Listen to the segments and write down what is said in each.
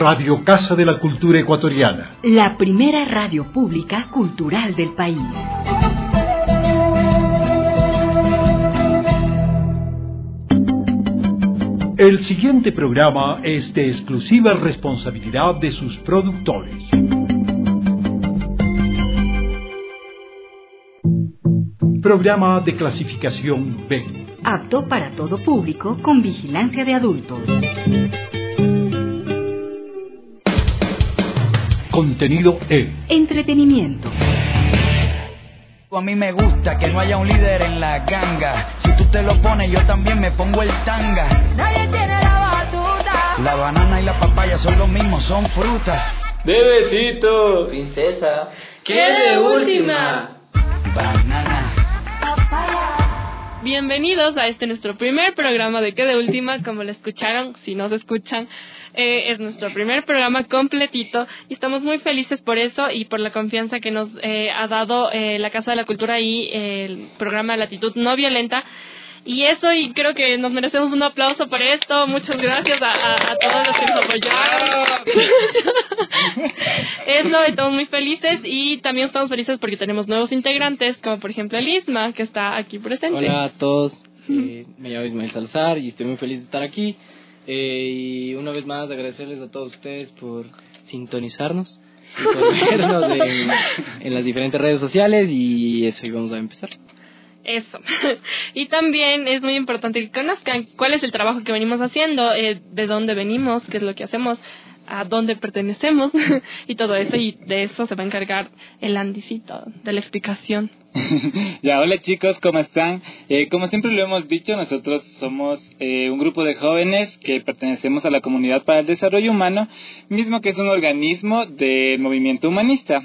Radio Casa de la Cultura Ecuatoriana. La primera radio pública cultural del país. El siguiente programa es de exclusiva responsabilidad de sus productores. Programa de clasificación B. Apto para todo público con vigilancia de adultos. Contenido E. Entretenimiento. A mí me gusta que no haya un líder en la ganga. Si tú te lo pones, yo también me pongo el tanga. Nadie tiene la batuta. La banana y la papaya son lo mismo, son frutas. Bebecito, princesa, ¿qué de última? Banana. Bienvenidos a nuestro primer programa de ¿Qué de última? Como lo escucharon, si no se escuchan, es nuestro primer programa completito y estamos muy felices por eso y por la confianza que nos ha dado la Casa de la Cultura y el programa Latitud No Violenta. Y eso, y creo que nos merecemos un aplauso por esto. Muchas gracias a todos los que nos apoyaron. Eso, estamos muy felices y también estamos felices porque tenemos nuevos integrantes, como por ejemplo el Isma, que está aquí presente. Hola a todos, me llamo Ismael Salazar y estoy muy feliz de estar aquí. Y una vez más agradecerles a todos ustedes por sintonizarnos, y por vernos en las diferentes redes sociales y eso, y vamos a empezar. Eso. Y también es muy importante que conozcan cuál es el trabajo que venimos haciendo, de dónde venimos, qué es lo que hacemos, a dónde pertenecemos y todo eso, y de eso se va a encargar el Andicito, de la explicación. Ya, hola chicos, ¿cómo están? Como siempre lo hemos dicho, nosotros somos un grupo de jóvenes que pertenecemos a la Comunidad para el Desarrollo Humano, mismo que es un organismo del movimiento humanista.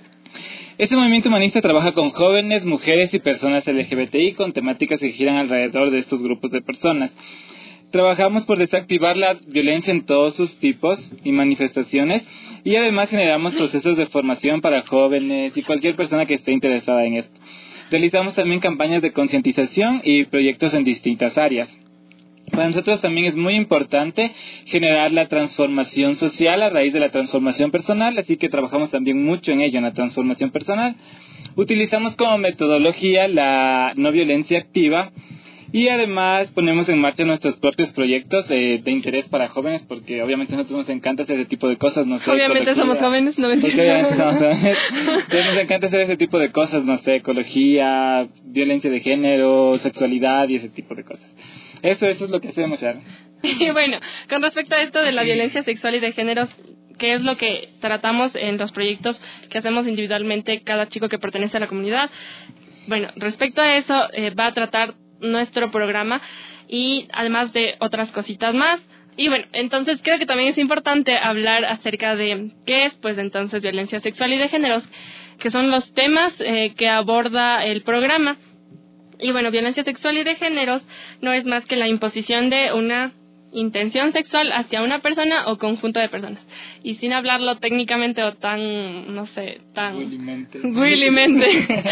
Este movimiento humanista trabaja con jóvenes, mujeres y personas LGBTI con temáticas que giran alrededor de estos grupos de personas. Trabajamos por desactivar la violencia en todos sus tipos y manifestaciones y además generamos procesos de formación para jóvenes y cualquier persona que esté interesada en esto. Realizamos también campañas de concientización y proyectos en distintas áreas. Para nosotros también es muy importante generar la transformación social a raíz de la transformación personal, así que trabajamos también mucho en ello, en la transformación personal. Utilizamos como metodología la no violencia activa y además ponemos en marcha nuestros propios proyectos de interés para jóvenes, porque obviamente a nosotros nos encanta hacer ese tipo de cosas, no sé. Obviamente somos jóvenes, no porque obviamente somos jóvenes. Entonces nos encanta hacer ese tipo de cosas, no sé, ecología, violencia de género, sexualidad y ese tipo de cosas. Eso es lo que hacemos, Sharon. Y bueno, con respecto a esto de la violencia sexual y de géneros, ¿qué es lo que tratamos en los proyectos que hacemos individualmente cada chico que pertenece a la comunidad? Bueno, respecto a eso, va a tratar nuestro programa y además de otras cositas más. Y bueno, entonces creo que también es importante hablar acerca de qué es, pues entonces, violencia sexual y de géneros, que son los temas que aborda el programa. Y bueno, violencia sexual y de géneros no es más que la imposición de una intención sexual hacia una persona o conjunto de personas. Y sin hablarlo técnicamente o tan, no sé, tan... Willymente.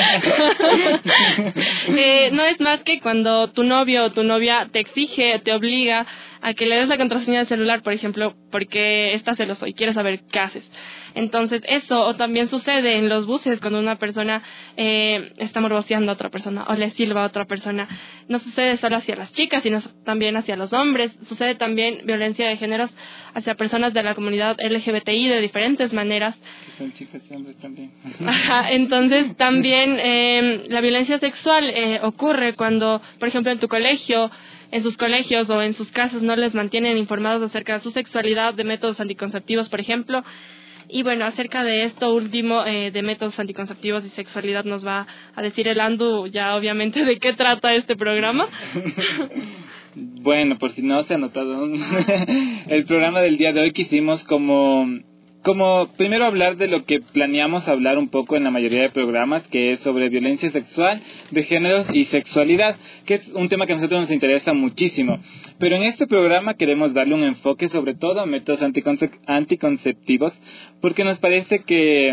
No es más que cuando tu novio o tu novia te exige, te obliga a que le des la contraseña del celular, por ejemplo, porque estás celoso y quieres saber qué haces. Entonces eso, o también sucede en los buses cuando una persona está morboseando a otra persona o le silba a otra persona. No sucede solo hacia las chicas, sino también hacia los hombres. Sucede también violencia de géneros hacia personas de la comunidad LGBTI de diferentes maneras. Que son chicas y hombres también. Ajá, entonces también la violencia sexual ocurre cuando, por ejemplo, en tu colegio, en sus colegios o en sus casas no les mantienen informados acerca de su sexualidad, de métodos anticonceptivos, por ejemplo. Y bueno, acerca de esto último, de métodos anticonceptivos y sexualidad, nos va a decir el Andu ya obviamente de qué trata este programa. Bueno, por si no se ha notado, el programa del día de hoy quisimos como primero hablar de lo que planeamos hablar un poco en la mayoría de programas, que es sobre violencia sexual, de géneros y sexualidad, que es un tema que a nosotros nos interesa muchísimo. Pero en este programa queremos darle un enfoque sobre todo a métodos anticonceptivos, porque nos parece que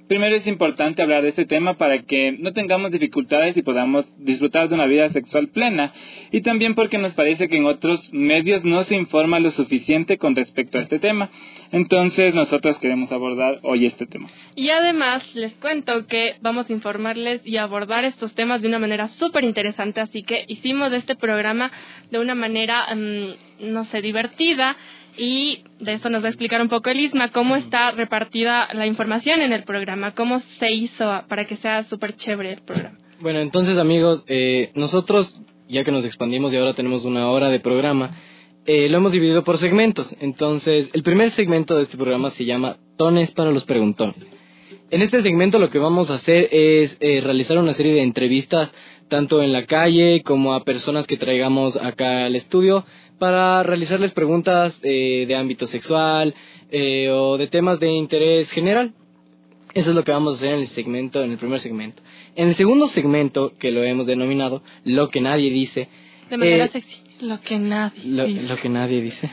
primero es importante hablar de este tema para que no tengamos dificultades y podamos disfrutar de una vida sexual plena. Y también porque nos parece que en otros medios no se informa lo suficiente con respecto a este tema. Entonces nosotros queremos abordar hoy este tema. Y además les cuento que vamos a informarles y abordar estos temas de una manera súper interesante, así que hicimos este programa de una manera, divertida, y de eso nos va a explicar un poco el Isma, cómo está repartida la información en el programa, cómo se hizo para que sea súper chévere el programa. Bueno, entonces amigos, nosotros, ya que nos expandimos y ahora tenemos 1 hora de programa, lo hemos dividido por segmentos. Entonces, el primer segmento de este programa se llama Tones para los Preguntones. En este segmento lo que vamos a hacer es realizar una serie de entrevistas, tanto en la calle como a personas que traigamos acá al estudio, para realizarles preguntas de ámbito sexual o de temas de interés general. Eso es lo que vamos a hacer en el primer segmento. En el segundo segmento, que lo hemos denominado Lo que nadie dice. De manera sexy. Lo que nadie dice.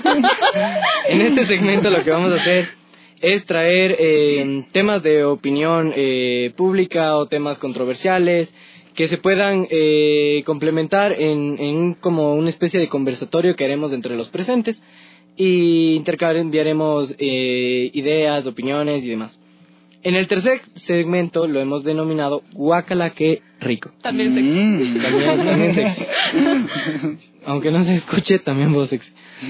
En este segmento lo que vamos a hacer es traer temas de opinión pública o temas controversiales que se puedan complementar en como una especie de conversatorio que haremos entre los presentes, y intercambiaremos ideas, opiniones y demás. En el tercer segmento lo hemos denominado Guácala qué rico. También sexy. También sexy. Aunque no se escuche, también voz sexy.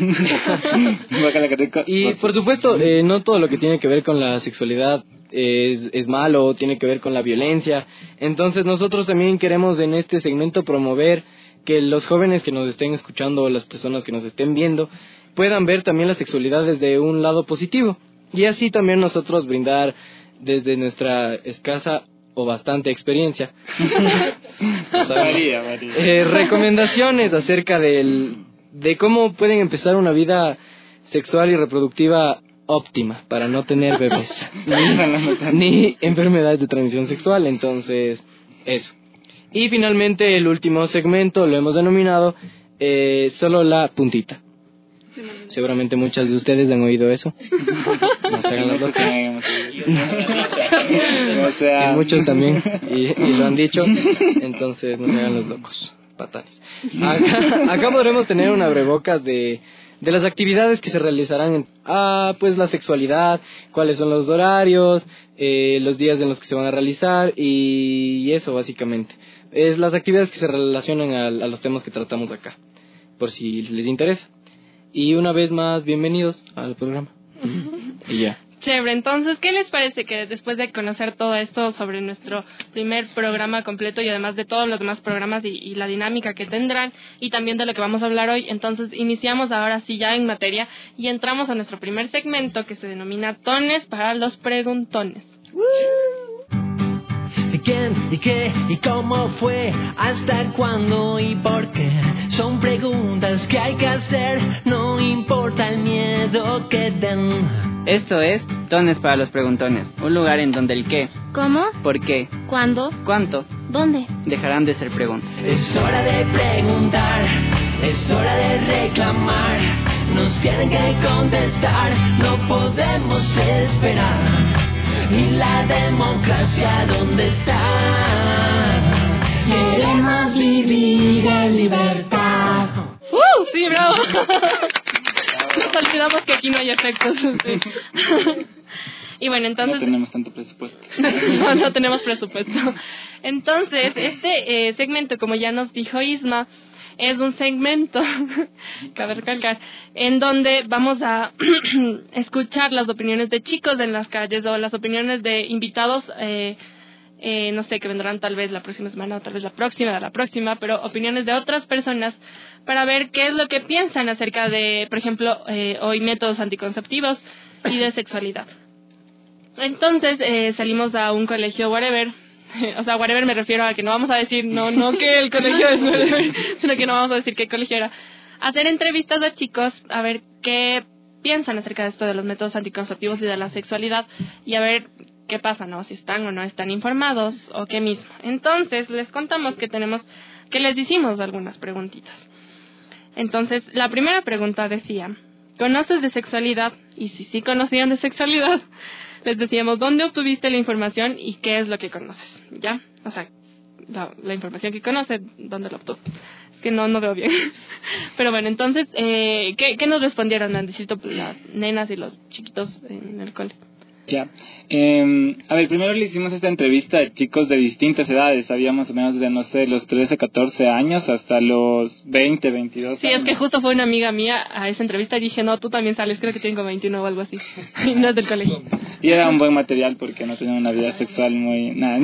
Guácala qué rico. Y por supuesto, no todo lo que tiene que ver con la sexualidad es malo, tiene que ver con la violencia. Entonces nosotros también queremos en este segmento promover que los jóvenes que nos estén escuchando o las personas que nos estén viendo puedan ver también la sexualidad desde un lado positivo, y así también nosotros brindar desde nuestra escasa o bastante experiencia recomendaciones acerca de cómo pueden empezar una vida sexual y reproductiva óptima para no tener bebés ni enfermedades de transmisión sexual. Entonces, eso. Y finalmente el último segmento lo hemos denominado solo la puntita. Seguramente muchas de ustedes han oído eso. No se hagan las locas. Y muchos también y lo han dicho. Entonces no se hagan los locos, patanes. Acá podremos tener un abrebocas de las actividades que se realizarán pues la sexualidad, cuáles son los horarios, los días en los que se van a realizar, y eso básicamente es las actividades que se relacionan a los temas que tratamos acá, por si les interesa. Y una vez más, bienvenidos al programa. Y ya. Chévere, entonces, ¿qué les parece que después de conocer todo esto sobre nuestro primer programa completo, y además de todos los demás programas y la dinámica que tendrán, y también de lo que vamos a hablar hoy, entonces iniciamos ahora sí ya en materia y entramos a nuestro primer segmento que se denomina Tones para los Preguntones? ¿Quién y qué y cómo fue? ¿Hasta cuándo y por qué? Son preguntas que hay que hacer, no importa el miedo que den. Esto es Tones para los Preguntones, un lugar en donde el qué, ¿cómo?, por qué, ¿cuándo?, ¿cuánto?, ¿dónde?, dejarán de ser preguntas. Es hora de preguntar, es hora de reclamar, nos tienen que contestar, no podemos esperar. ¿Y la democracia dónde está? Queremos vivir en libertad. ¡Sí, bravo! Nos olvidamos que aquí no hay efectos. Sí. Y bueno, entonces... No tenemos tanto presupuesto. No tenemos presupuesto. Entonces, este segmento, como ya nos dijo Isma, es un segmento, cabe recalcar, en donde vamos a escuchar las opiniones de chicos en las calles o las opiniones de invitados, no sé, que vendrán tal vez la próxima semana o tal vez la próxima, pero opiniones de otras personas para ver qué es lo que piensan acerca de, por ejemplo, hoy métodos anticonceptivos y de sexualidad. Entonces salimos a un colegio whatever. O sea, whatever me refiero a que no vamos a decir, no que el colegio es whatever, sino que no vamos a decir qué colegio era. Hacer entrevistas a chicos, a ver qué piensan acerca de esto de los métodos anticonceptivos y de la sexualidad, y a ver qué pasa, ¿no? Si están o no están informados, o qué mismo. Entonces, les contamos que les hicimos algunas preguntitas. Entonces, la primera pregunta decía, ¿conoces de sexualidad? Y si sí conocían de sexualidad, les decíamos dónde obtuviste la información y qué es lo que conoces, ¿ya? O sea, la información que conoces, ¿dónde la obtuvo? Es que no veo bien. Pero bueno, entonces, ¿qué nos respondieron, Andicito, las nenas y los chiquitos en el cole? Ya. A ver, primero le hicimos esta entrevista a chicos de distintas edades. Había más o menos de, no sé, los 13, 14 años hasta los 20, 22 Sí, años. es que justo fue una amiga mía a esa entrevista y dije, no, tú también sales, creo que tengo 21 o algo así. Y no es del colegio. Y era un buen material porque no tenía una vida sexual muy... Nada.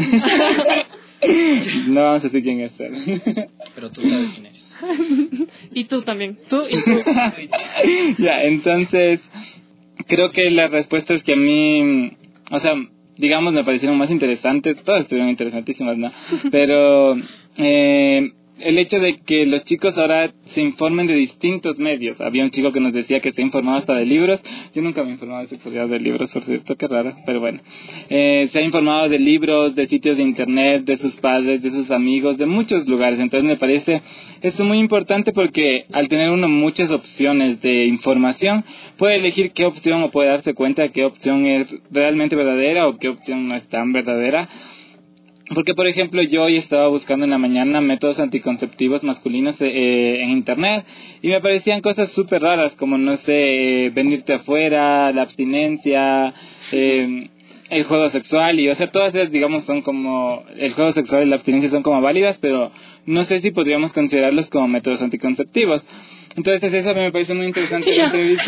No vamos a decir quién es él. Pero tú sabes quién eres. Y tú también, tú y tú. Ya, entonces... Creo que las respuestas que a mí, o sea, digamos, me parecieron más interesantes, todas estuvieron interesantísimas, ¿no? Pero el hecho de que los chicos ahora se informen de distintos medios. Había un chico que nos decía que se informaba hasta de libros. Yo nunca me he informado de sexualidad de libros, por cierto, qué raro, pero bueno. Se ha informado de libros, de sitios de internet, de sus padres, de sus amigos, de muchos lugares. Entonces me parece esto muy importante porque al tener uno muchas opciones de información, puede elegir qué opción o puede darse cuenta de qué opción es realmente verdadera o qué opción no es tan verdadera. Porque, por ejemplo, yo hoy estaba buscando en la mañana métodos anticonceptivos masculinos en internet y me aparecían cosas súper raras como, no sé, venirte afuera, la abstinencia, el juego sexual y, o sea, todas esas, digamos, son como, el juego sexual y la abstinencia son como válidas, pero no sé si podríamos considerarlos como métodos anticonceptivos. Entonces, eso me parece muy interesante la entrevista.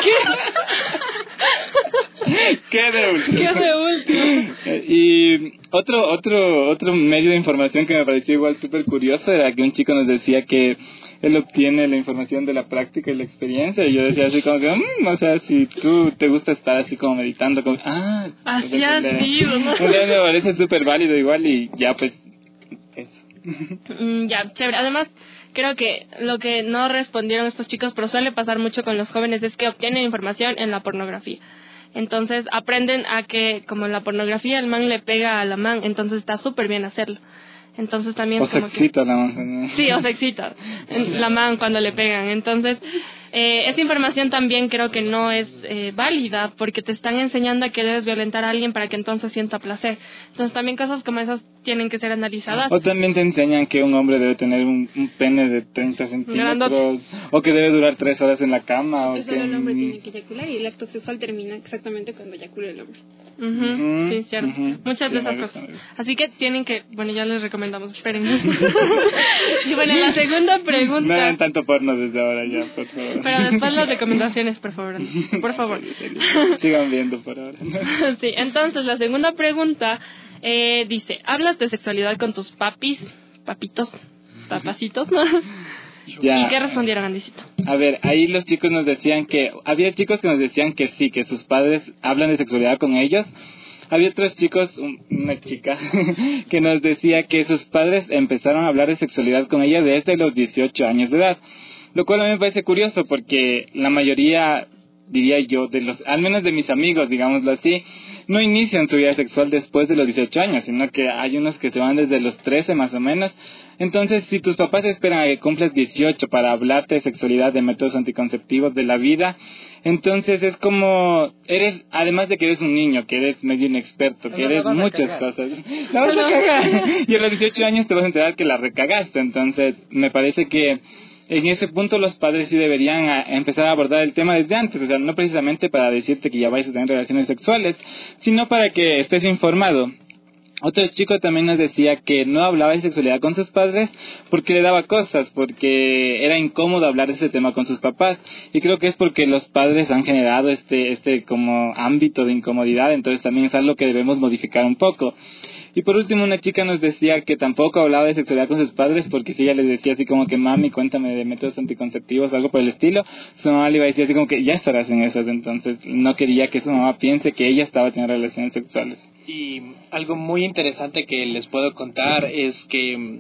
¿Qué de último? Y otro medio de información que me pareció igual súper curioso era que un chico nos decía que él obtiene la información de la práctica y la experiencia, y yo decía así como que, o sea, si tú te gusta estar así como meditando, como, así ha sido, ¿no? Me parece súper válido igual y ya pues, eso. Ya, chévere. Además, creo que lo que no respondieron estos chicos, pero suele pasar mucho con los jóvenes, es que obtienen información en la pornografía. Entonces aprenden a que, como en la pornografía, el man le pega a la man, entonces está súper bien hacerlo. Entonces también o se excita la man. Sí, o se excita la man cuando le pegan. Entonces, esta información también creo que no es válida, porque te están enseñando a que debes violentar a alguien para que entonces sienta placer. Entonces también cosas como esas tienen que ser analizadas. O también te enseñan que un hombre debe tener un pene de 30 centímetros, grandote, o que debe durar 3 horas en la cama. Eso el hombre tiene que eyacular y el acto sexual termina exactamente cuando eyacula el hombre. Sí, cierto. Muchas de esas cosas. Así que tienen que, bueno, ya les recomendamos, esperen. Y bueno, la segunda pregunta. No hagan tanto porno desde ahora ya, por favor. Pero después las recomendaciones, por favor. Por favor. Sigan viendo por ahora. Sí, entonces la segunda pregunta dice, ¿hablas de sexualidad con tus papitos, papacitos, no? Ya. ¿Y qué respondieron, Andicito? A ver, ahí los chicos nos decían que, había chicos que nos decían que sí, que sus padres hablan de sexualidad con ellos. Había otros chicos, una chica, que nos decía que sus padres empezaron a hablar de sexualidad con ella desde los 18 años de edad. Lo cual a mí me parece curioso porque la mayoría, diría yo, al menos de mis amigos, digámoslo así, no inician su vida sexual después de los 18 años, sino que hay unos que se van desde los 13 más o menos. Entonces, si tus papás esperan a que cumplas 18 para hablarte de sexualidad, de métodos anticonceptivos, de la vida, entonces es como, además de que eres un niño, que eres medio inexperto, que eres muchas cosas, la vas a cagar. Y a los 18 años te vas a enterar que la recagaste. Entonces, me parece que en ese punto los padres sí deberían empezar a abordar el tema desde antes, o sea, no precisamente para decirte que ya vais a tener relaciones sexuales, sino para que estés informado. Otro chico también nos decía que no hablaba de sexualidad con sus padres porque le daba cosas, porque era incómodo hablar de ese tema con sus papás, y creo que es porque los padres han generado este como ámbito de incomodidad, entonces también es algo que debemos modificar un poco. Y por último, una chica nos decía que tampoco hablaba de sexualidad con sus padres porque si ella les decía así como que, mami, cuéntame de métodos anticonceptivos o algo por el estilo, su mamá le iba a decir así como que ya estarás en esas. Entonces no quería que su mamá piense que ella estaba teniendo relaciones sexuales. Y algo muy interesante que les puedo contar es que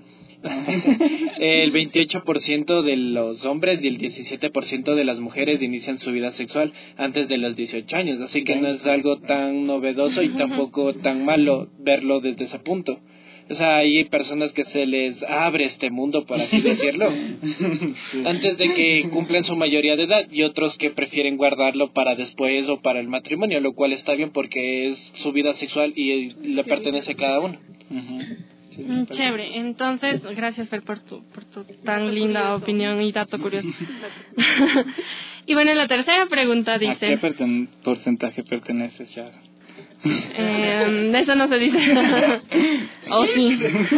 el 28% de los hombres y el 17% de las mujeres inician su vida sexual antes de los 18 años, así que no es algo tan novedoso y tampoco tan malo verlo desde ese punto. O sea, hay personas que se les abre este mundo, por así decirlo, antes de que cumplan su mayoría de edad, y otros que prefieren guardarlo para después o para el matrimonio, lo cual está bien porque es su vida sexual y le pertenece a cada uno. Sí, chévere, entonces gracias Fer por tu tan linda opinión y dato curioso. Y bueno, la tercera pregunta dice: ¿a qué porcentaje pertenece Shara? Eso no se dice. Oh, sí.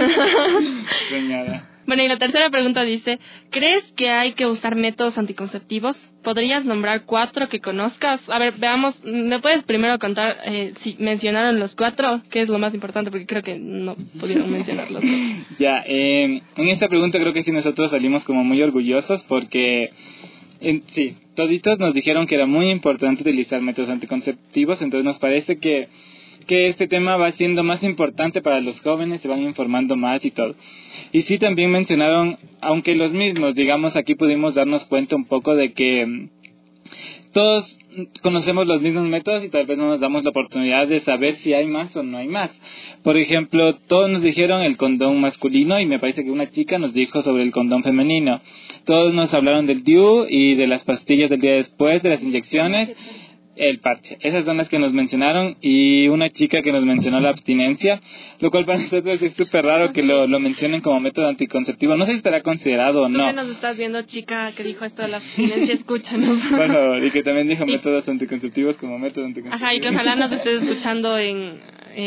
Señora. Bueno, y la tercera pregunta dice: ¿crees que hay que usar métodos anticonceptivos? ¿Podrías nombrar 4 que conozcas? A ver, veamos, ¿me puedes primero contar si mencionaron los 4? Que es lo más importante, porque creo que no pudieron mencionarlos. Ya, en esta pregunta creo que sí nosotros salimos como muy orgullosos porque... sí, toditos nos dijeron que era muy importante utilizar métodos anticonceptivos, entonces nos parece que este tema va siendo más importante para los jóvenes, se van informando más y todo. Y sí también mencionaron, aunque los mismos, digamos, aquí pudimos darnos cuenta un poco de que todos conocemos los mismos métodos y tal vez no nos damos la oportunidad de saber si hay más o no hay más. Por ejemplo, todos nos dijeron el condón masculino y me parece que una chica nos dijo sobre el condón femenino. Todos nos hablaron del DIU y de las pastillas del día después, de las inyecciones, el parche. Esas son las que nos mencionaron, y una chica que nos mencionó la abstinencia, lo cual para nosotros es súper raro que lo mencionen como método anticonceptivo. No sé si estará considerado o no. Tú que nos estás viendo, chica, que dijo esto de la abstinencia, escúchanos. Por favor, y que también dijo métodos anticonceptivos como método anticonceptivo. Ajá, y que ojalá nos estés escuchando en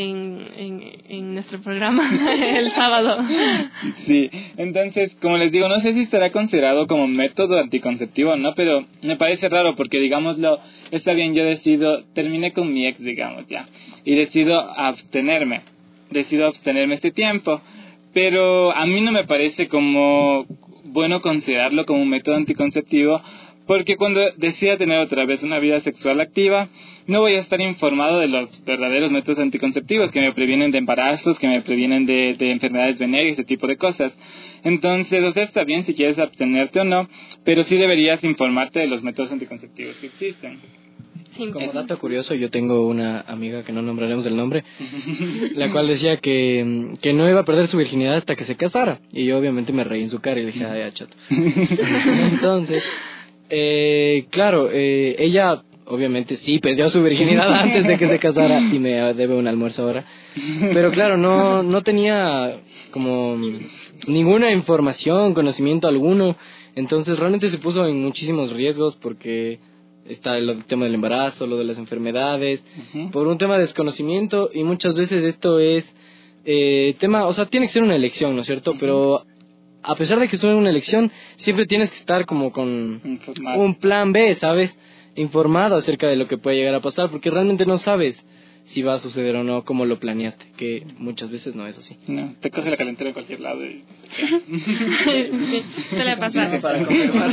nuestro programa el sábado. Sí, entonces, como les digo, no sé si estará considerado como método anticonceptivo o no, pero me parece raro porque, digámoslo, está bien, yo terminé con mi ex, digamos, ya, y decido abstenerme este tiempo, pero a mí no me parece como bueno considerarlo como un método anticonceptivo, porque cuando decida tener otra vez una vida sexual activa, no voy a estar informado de los verdaderos métodos anticonceptivos que me previenen de embarazos, que me previenen de enfermedades venéreas, ese tipo de cosas. Entonces, o sea, está bien si quieres abstenerte o no, pero sí deberías informarte de los métodos anticonceptivos que existen. Como dato curioso, yo tengo una amiga que no nombraremos el nombre, la cual decía que no iba a perder su virginidad hasta que se casara. Y yo obviamente me reí en su cara y le dije, ay, chato. Entonces, claro, ella obviamente sí perdió su virginidad antes de que se casara y me debe un almuerzo ahora. Pero claro, no tenía como ninguna información, conocimiento alguno. Entonces realmente se puso en muchísimos riesgos porque está el tema del embarazo, lo de las enfermedades, por un tema de desconocimiento, y muchas veces esto es tema, o sea, tiene que ser una elección, ¿no es cierto? Pero a pesar de que sea una elección, siempre tienes que estar como con un plan B, ¿sabes? Informado acerca de lo que puede llegar a pasar, porque realmente no sabes si va a suceder o no como lo planeaste, que muchas veces no es así. No, te coge la calentura en cualquier lado y... Sí, se le pasa. Para confirmar.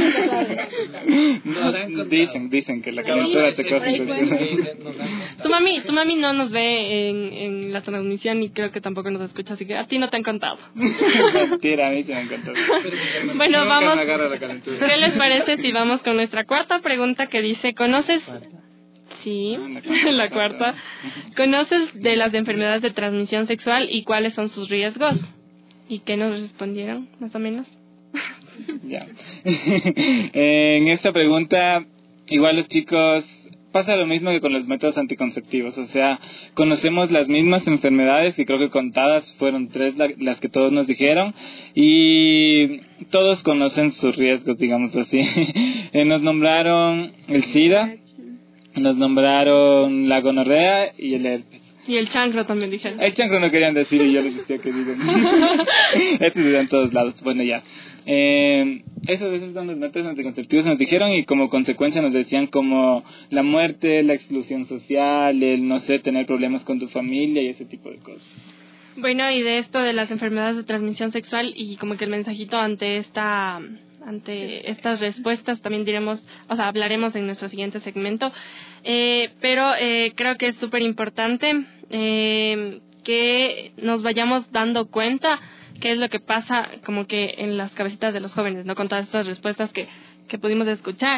Dicen que la calentura te coge en cualquier lado. Tu mami no nos ve en la transmisión y creo que tampoco nos escucha, así que a ti no te han contado. Mentira, a mí se me han contado. Bueno, vamos. ¿Qué les parece si vamos con nuestra cuarta pregunta que dice, ¿conoces? Sí, la cuarta. ¿Conoces de las enfermedades de transmisión sexual y cuáles son sus riesgos? ¿Y qué nos respondieron, más o menos? Ya. En esta pregunta, igual los chicos, pasa lo mismo que con los métodos anticonceptivos. O sea, conocemos las mismas enfermedades, y creo que contadas fueron 3 las que todos nos dijeron, y todos conocen sus riesgos, digamos así. Nos nombraron el SIDA, nos nombraron la gonorrea y el herpes. Y el chancro también dijeron. El chancro no querían decir y yo les decía que digan. Estos están en todos lados. Bueno, ya. Esos son los métodos anticonceptivos nos dijeron, y como consecuencia nos decían como la muerte, la exclusión social, el no sé, tener problemas con tu familia y ese tipo de cosas. Bueno, y de esto de las enfermedades de transmisión sexual, y como que el mensajito ante estas respuestas también diremos, o sea, hablaremos en nuestro siguiente segmento, pero creo que es súper importante que nos vayamos dando cuenta qué es lo que pasa como que en las cabecitas de los jóvenes, ¿no? Con todas estas respuestas que pudimos escuchar.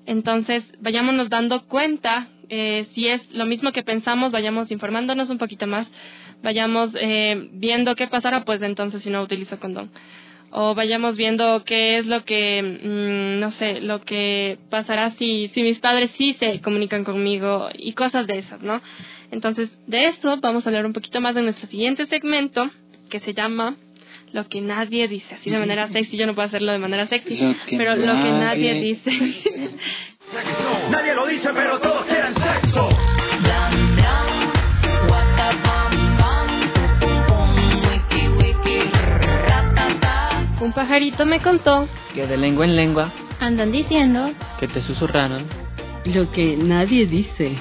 Entonces, vayámonos dando cuenta, si es lo mismo que pensamos, vayamos informándonos un poquito más, vayamos viendo qué pasará, pues entonces si no utilizo condón. O vayamos viendo qué es lo que, no sé, lo que pasará si mis padres sí se comunican conmigo y cosas de esas, ¿no? Entonces, de eso vamos a hablar un poquito más en nuestro siguiente segmento, que se llama Lo que nadie dice. Así de manera sexy, yo no puedo hacerlo de manera sexy, pero lo que nadie dice. Nadie lo dice, pero todos quieren sexo. Un pajarito me contó que de lengua en lengua andan diciendo que te susurraron lo que nadie dice.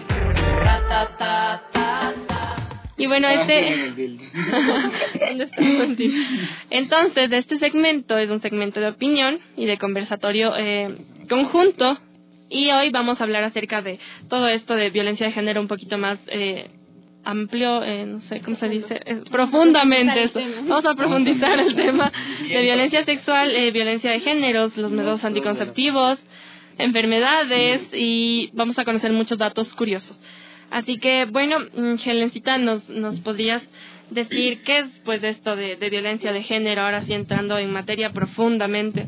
Y bueno, ¿dónde está el contigo? Entonces, este segmento es un segmento de opinión y de conversatorio conjunto. Y hoy vamos a hablar acerca de todo esto de violencia de género un poquito más amplio, no sé cómo se dice, profundamente. Eso. Vamos a profundizar el tema de violencia sexual, violencia de géneros, los métodos anticonceptivos, enfermedades, y vamos a conocer muchos datos curiosos. Así que, bueno, Helencita, ¿nos podrías decir qué es pues esto de violencia de género, ahora sí entrando en materia profundamente?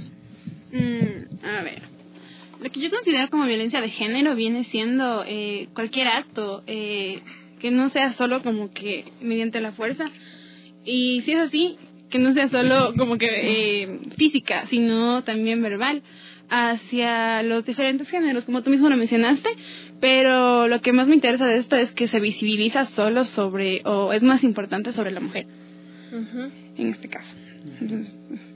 A ver, lo que yo considero como violencia de género viene siendo cualquier acto que no sea solo como que mediante la fuerza, y si es así, que no sea solo como que física, sino también verbal, hacia los diferentes géneros, como tú mismo lo mencionaste. Pero lo que más me interesa de esto es que se visibiliza solo sobre, o es más importante sobre la mujer, en este caso. Entonces,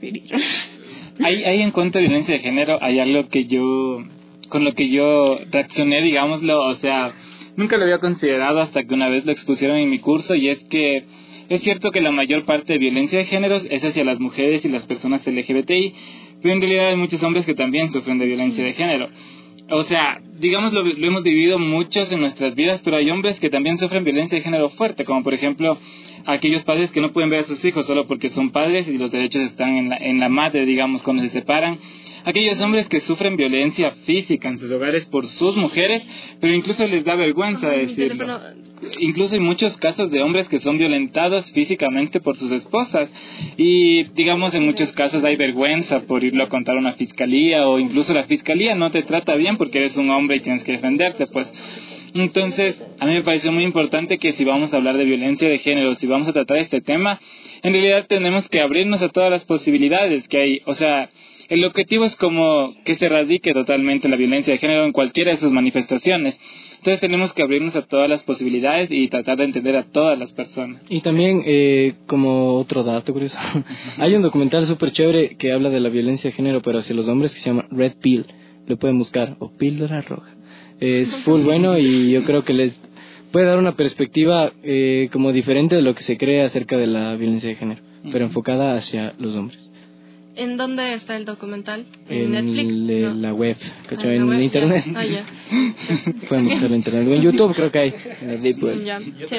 Ahí en cuanto a violencia de género, hay algo con lo que yo reaccioné, digámoslo, o sea, nunca lo había considerado hasta que una vez lo expusieron en mi curso, y es que es cierto que la mayor parte de violencia de géneros es hacia las mujeres y las personas LGBTI, pero en realidad hay muchos hombres que también sufren de violencia de género. O sea, digamos, lo hemos vivido muchos en nuestras vidas, pero hay hombres que también sufren violencia de género fuerte, como por ejemplo aquellos padres que no pueden ver a sus hijos solo porque son padres y los derechos están en la madre, digamos, cuando se separan. Aquellos hombres que sufren violencia física en sus hogares por sus mujeres, pero incluso les da vergüenza decirlo. Incluso hay muchos casos de hombres que son violentados físicamente por sus esposas, y digamos en muchos casos hay vergüenza por irlo a contar a una fiscalía, o incluso la fiscalía no te trata bien porque eres un hombre y tienes que defenderte, pues. Entonces, a mí me pareció muy importante que si vamos a hablar de violencia de género, si vamos a tratar este tema, en realidad tenemos que abrirnos a todas las posibilidades que hay. O sea, el objetivo es como que se erradique totalmente la violencia de género en cualquiera de sus manifestaciones. Entonces tenemos que abrirnos a todas las posibilidades y tratar de entender a todas las personas. Y también, como otro dato curioso, hay un documental súper chévere que habla de la violencia de género, pero hacia los hombres, que se llama Red Pill. Lo pueden buscar, o Píldora Roja. Es full bueno, y yo creo que les puede dar una perspectiva como diferente de lo que se cree acerca de la violencia de género, pero enfocada hacia los hombres. ¿En dónde está el documental? ¿En Netflix? En la web, en web, internet. Ya. Pueden buscarlo en internet, o en YouTube creo que hay, en la Deep Web. Ya, sí.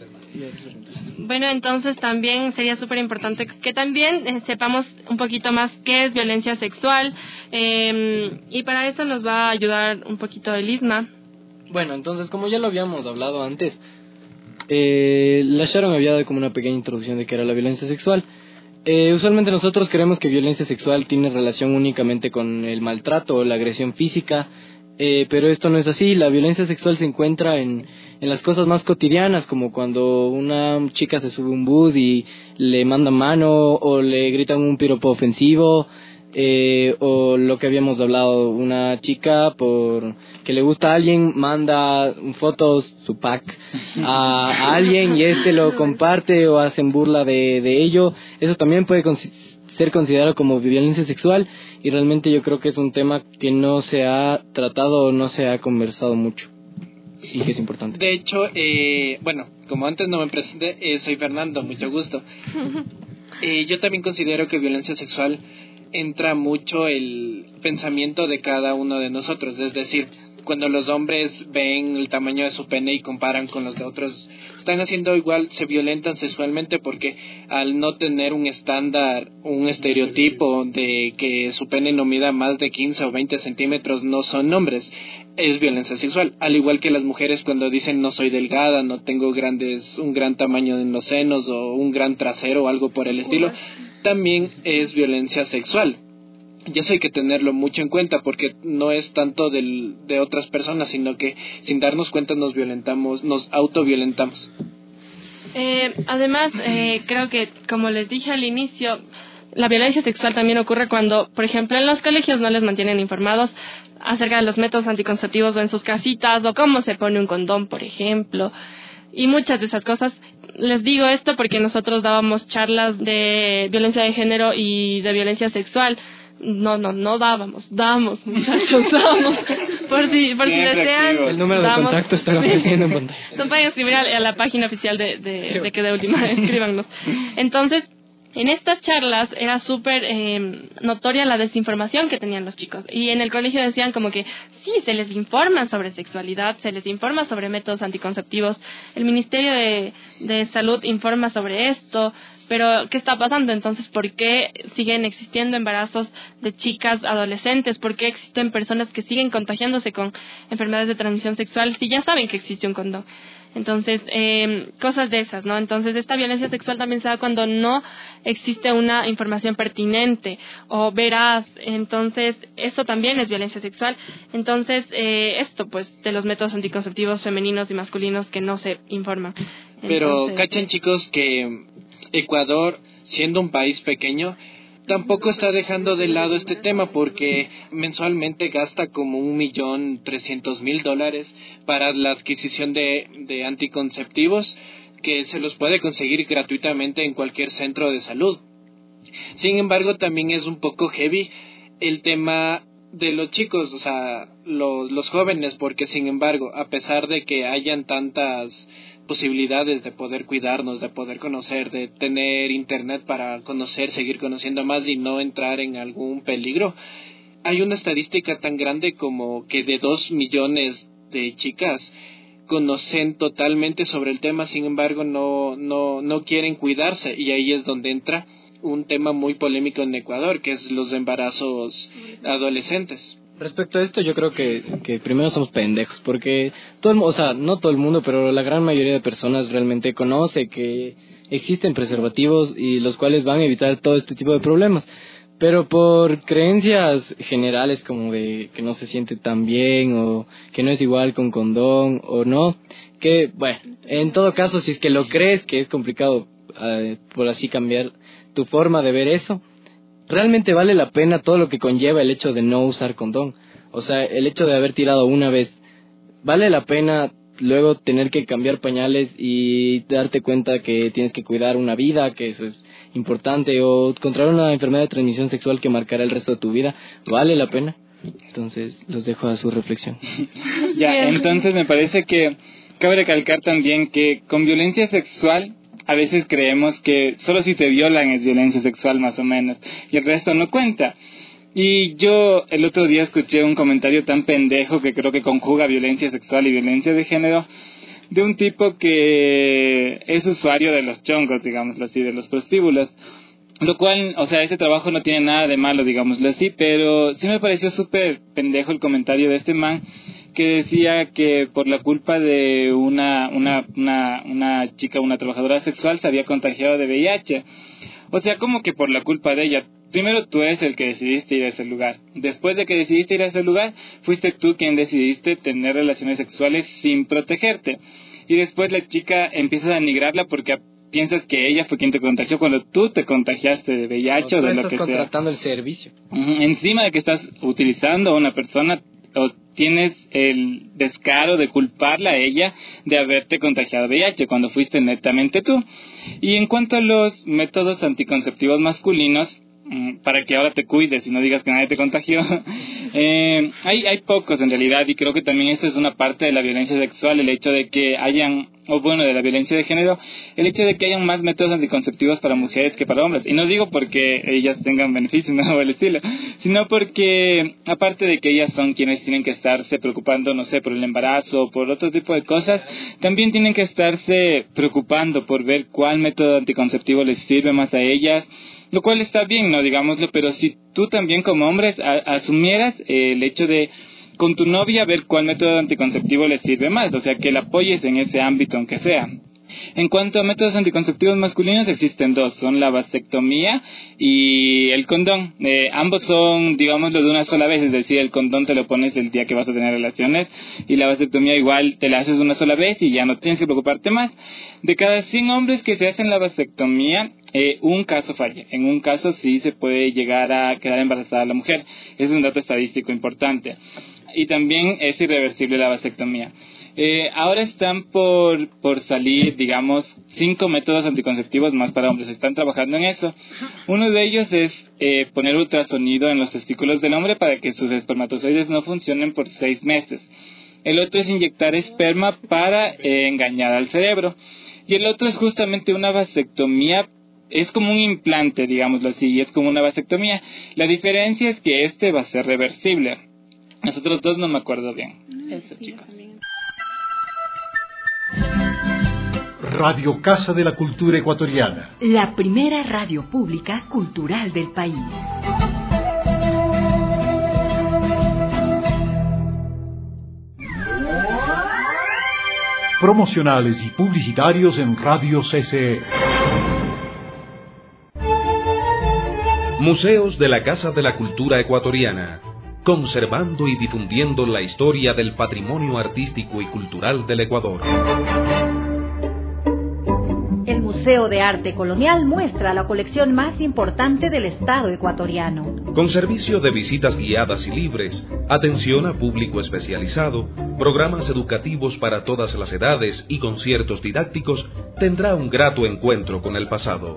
Bueno, entonces también sería súper importante que también sepamos un poquito más qué es violencia sexual, y para eso nos va a ayudar un poquito Elisma. Bueno, entonces, como ya lo habíamos hablado antes, la Sharon había dado como una pequeña introducción de qué era la violencia sexual. Usualmente nosotros creemos que violencia sexual tiene relación únicamente con el maltrato o la agresión física, pero esto no es así. La violencia sexual se encuentra en las cosas más cotidianas, como cuando una chica se sube a un bus y le mandan mano, o le gritan un piropo ofensivo, o lo que habíamos hablado, una chica por que le gusta a alguien manda fotos, su pack, a alguien, y lo comparte o hacen burla de ello. Eso también puede ser considerado como violencia sexual, y realmente yo creo que es un tema que no se ha tratado o no se ha conversado mucho, y que es importante. De hecho, bueno, como antes no me presenté, soy Fernando, mucho gusto. Yo también considero que violencia sexual entra mucho el pensamiento de cada uno de nosotros, es decir, cuando los hombres ven el tamaño de su pene y comparan con los de otros están haciendo igual, se violentan sexualmente porque al no tener un estándar, un estereotipo de que su pene no mida más de 15 o 20 centímetros, no son hombres, es violencia sexual. Al igual que las mujeres cuando dicen no soy delgada, no tengo un gran tamaño en los senos o un gran trasero o algo por el estilo, también es violencia sexual. Y eso hay que tenerlo mucho en cuenta porque no es tanto de otras personas, sino que sin darnos cuenta nos autoviolentamos. Además, creo que, como les dije al inicio, la violencia sexual también ocurre cuando, por ejemplo, en los colegios no les mantienen informados acerca de los métodos anticonceptivos o en sus casitas, o cómo se pone un condón, por ejemplo, y muchas de esas cosas. Les digo esto porque nosotros dábamos charlas de violencia de género y de violencia sexual. Damos, muchachos, damos. Por si desean. El número de contacto está apareciendo en pantalla. Entonces pueden escribir a la página oficial de que de última, escríbanos. Entonces, en estas charlas era súper notoria la desinformación que tenían los chicos. Y en el colegio decían como que sí, se les informa sobre sexualidad, se les informa sobre métodos anticonceptivos. El Ministerio de Salud informa sobre esto. Pero, ¿qué está pasando? Entonces, ¿por qué siguen existiendo embarazos de chicas adolescentes? ¿Por qué existen personas que siguen contagiándose con enfermedades de transmisión sexual si ya saben que existe un condón? Entonces, cosas de esas, ¿no? Entonces, esta violencia sexual también se da cuando no existe una información pertinente o veraz. Entonces, eso también es violencia sexual. Entonces, esto, pues, de los métodos anticonceptivos femeninos y masculinos que no se informan. Pero, ¿cachan, chicos, que Ecuador, siendo un país pequeño, tampoco está dejando de lado este tema porque mensualmente gasta como $1.300.000 para la adquisición de anticonceptivos que se los puede conseguir gratuitamente en cualquier centro de salud? Sin embargo, también es un poco heavy el tema de los chicos, o sea, los jóvenes, porque sin embargo, a pesar de que hayan tantas posibilidades de poder cuidarnos, de poder conocer, de tener internet para conocer, seguir conociendo más y no entrar en algún peligro, hay una estadística tan grande como que de 2 millones de chicas conocen totalmente sobre el tema, sin embargo no quieren cuidarse, y ahí es donde entra un tema muy polémico en Ecuador, que es los embarazos adolescentes. Respecto a esto, yo creo que primero somos pendejos, porque no todo el mundo, pero la gran mayoría de personas realmente conoce que existen preservativos y los cuales van a evitar todo este tipo de problemas. Pero por creencias generales como de que no se siente tan bien o que no es igual con condón o no, que bueno, en todo caso, si es que lo crees que es complicado por así cambiar tu forma de ver eso, realmente vale la pena todo lo que conlleva el hecho de no usar condón. O sea, el hecho de haber tirado una vez, vale la pena luego tener que cambiar pañales y darte cuenta que tienes que cuidar una vida, que eso es importante, o contraer una enfermedad de transmisión sexual que marcará el resto de tu vida, vale la pena. Entonces, los dejo a su reflexión. Ya, entonces me parece que cabe recalcar también que con violencia sexual a veces creemos que solo si te violan es violencia sexual más o menos y el resto no cuenta. Y yo el otro día escuché un comentario tan pendejo que creo que conjuga violencia sexual y violencia de género de un tipo que es usuario de los chongos, digámoslo así, de los prostíbulos. Lo cual, o sea, este trabajo no tiene nada de malo, digámoslo así, pero sí me pareció súper pendejo el comentario de este man que decía que por la culpa de una chica, una trabajadora sexual, se había contagiado de VIH. O sea, como que por la culpa de ella. Primero tú eres el que decidiste ir a ese lugar. Después de que decidiste ir a ese lugar, fuiste tú quien decidiste tener relaciones sexuales sin protegerte. Y después la chica empieza a denigrarla porque piensas que ella fue quien te contagió cuando tú te contagiaste de VIH o de lo que sea. Estás contratando el servicio. Encima de que estás utilizando a una persona, o tienes el descaro de culparla a ella de haberte contagiado VIH cuando fuiste netamente tú. Y en cuanto a los métodos anticonceptivos masculinos, para que ahora te cuides y no digas que nadie te contagió, hay pocos en realidad, y creo que también esto es una parte de la violencia sexual, el hecho de que hayan o bueno, de la violencia de género, el hecho de que hayan más métodos anticonceptivos para mujeres que para hombres. Y no digo porque ellas tengan beneficios, no, o el estilo, sino porque, aparte de que ellas son quienes tienen que estarse preocupando, no sé, por el embarazo o por otro tipo de cosas, también tienen que estarse preocupando por ver cuál método anticonceptivo les sirve más a ellas, lo cual está bien, no digámoslo, pero si tú también como hombres asumieras el hecho de con tu novia ver cuál método anticonceptivo le sirve más, o sea, que la apoyes en ese ámbito aunque sea. En cuanto a métodos anticonceptivos masculinos, existen dos, son la vasectomía y el condón. Ambos son, digámoslo, de una sola vez, es decir, el condón te lo pones el día que vas a tener relaciones y la vasectomía igual te la haces una sola vez y ya no tienes que preocuparte más. De cada 100 hombres que se hacen la vasectomía, un caso falla. En un caso sí se puede llegar a quedar embarazada la mujer. Es un dato estadístico importante. Y también es irreversible la vasectomía. Ahora están por salir, digamos, 5 métodos anticonceptivos más para hombres. Están trabajando en eso. Uno de ellos es poner ultrasonido en los testículos del hombre para que sus espermatozoides no funcionen por 6 meses. El otro es inyectar esperma para engañar al cerebro. Y el otro es justamente una vasectomía. Es como un implante, digámoslo así, y es como una vasectomía. La diferencia es que este va a ser reversible. Los otros dos no me acuerdo bien. Eso, chicos. Radio Casa de la Cultura Ecuatoriana. La primera radio pública cultural del país. Promocionales y publicitarios en Radio CCE. Museos de la Casa de la Cultura Ecuatoriana, conservando y difundiendo la historia del patrimonio artístico y cultural del Ecuador. El Museo de Arte Colonial muestra la colección más importante del Estado ecuatoriano. Con servicio de visitas guiadas y libres, atención a público especializado, programas educativos para todas las edades y conciertos didácticos, tendrá un grato encuentro con el pasado.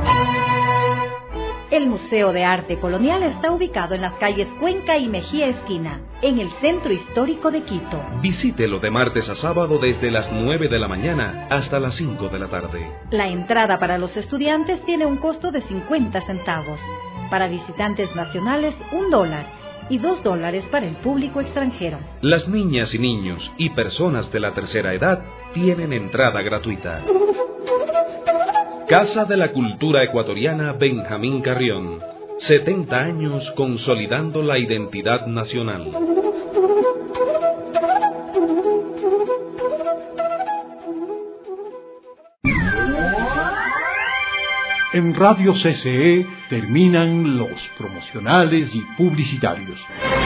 El Museo de Arte Colonial está ubicado en las calles Cuenca y Mejía Esquina, en el centro histórico de Quito. Visítelo de martes a sábado desde las 9 de la mañana hasta las 5 de la tarde. La entrada para los estudiantes tiene un costo de 50 centavos. Para visitantes nacionales, $1 y $2 para el público extranjero. Las niñas y niños y personas de la tercera edad tienen entrada gratuita. Casa de la Cultura Ecuatoriana Benjamín Carrión. 70 años consolidando la identidad nacional. En Radio CCE terminan los promocionales y publicitarios.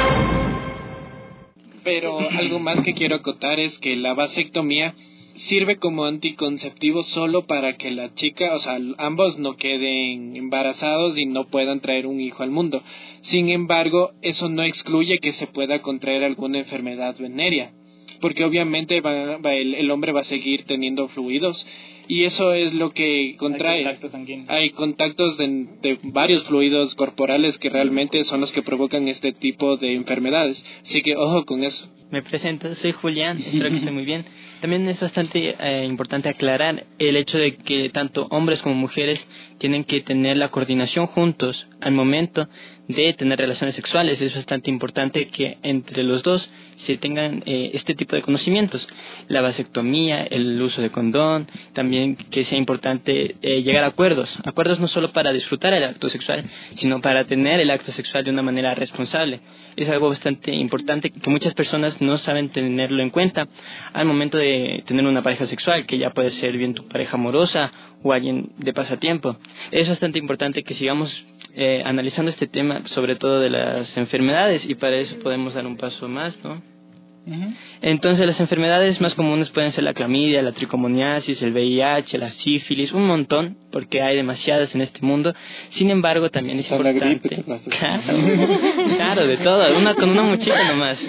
Pero algo más que quiero acotar es que la vasectomía sirve como anticonceptivo solo para que la chica, o sea, ambos no queden embarazados y no puedan traer un hijo al mundo. Sin embargo, eso no excluye que se pueda contraer alguna enfermedad venérea, porque obviamente el hombre va a seguir teniendo fluidos y eso es lo que contrae. Hay contactos de varios fluidos corporales que realmente son los que provocan este tipo de enfermedades. Así que ojo con eso. Me presento, soy Julián, espero que esté muy bien. También es bastante importante aclarar el hecho de que tanto hombres como mujeres tienen que tener la coordinación juntos al momento de tener relaciones sexuales. Es bastante importante que entre los dos se tengan este tipo de conocimientos. La vasectomía, el uso de condón, también que sea importante llegar a acuerdos. Acuerdos no solo para disfrutar el acto sexual, sino para tener el acto sexual de una manera responsable. Es algo bastante importante que muchas personas no saben tenerlo en cuenta al momento de tener una pareja sexual, que ya puede ser bien tu pareja amorosa o alguien de pasatiempo. Es bastante importante que sigamos analizando este tema, sobre todo de las enfermedades, y para eso podemos dar un paso más, ¿no? Entonces, las enfermedades más comunes pueden ser la clamidia, la tricomoniasis, el VIH, la sífilis, un montón, porque hay demasiadas en este mundo. Sin embargo, también es importante. Claro, de todo, con una mochila nomás.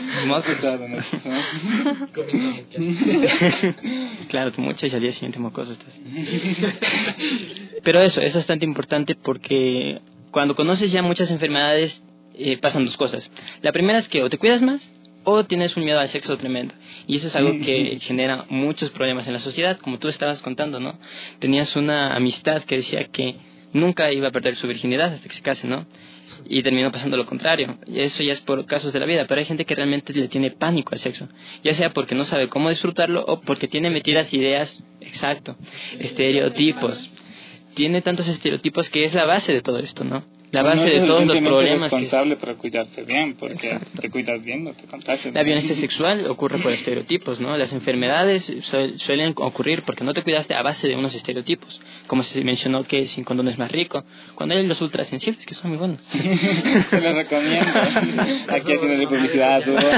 Claro, tu mochila y al día siguiente mocoso estás. Pero eso es bastante importante porque cuando conoces ya muchas enfermedades pasan dos cosas. La primera es que o te cuidas más o tienes un miedo al sexo tremendo. Y eso es algo que genera muchos problemas en la sociedad, como tú estabas contando, ¿no? Tenías una amistad que decía que nunca iba a perder su virginidad hasta que se case, ¿no? Y terminó pasando lo contrario. Y eso ya es por casos de la vida, pero hay gente que realmente le tiene pánico al sexo, ya sea porque no sabe cómo disfrutarlo o porque tiene metidas ideas, estereotipos. Tiene tantos estereotipos que es la base de todo esto, ¿no? La base de todos los problemas. Es responsable para cuidarse bien, porque si te cuidas bien no te contagias. La violencia sexual ocurre por estereotipos, ¿no? Las enfermedades suelen ocurrir porque no te cuidaste a base de unos estereotipos. Como se mencionó que sin condón es más rico. Cuando hay los ultrasensibles, que son muy buenos. Se los recomiendo. Aquí haciendo publicidad.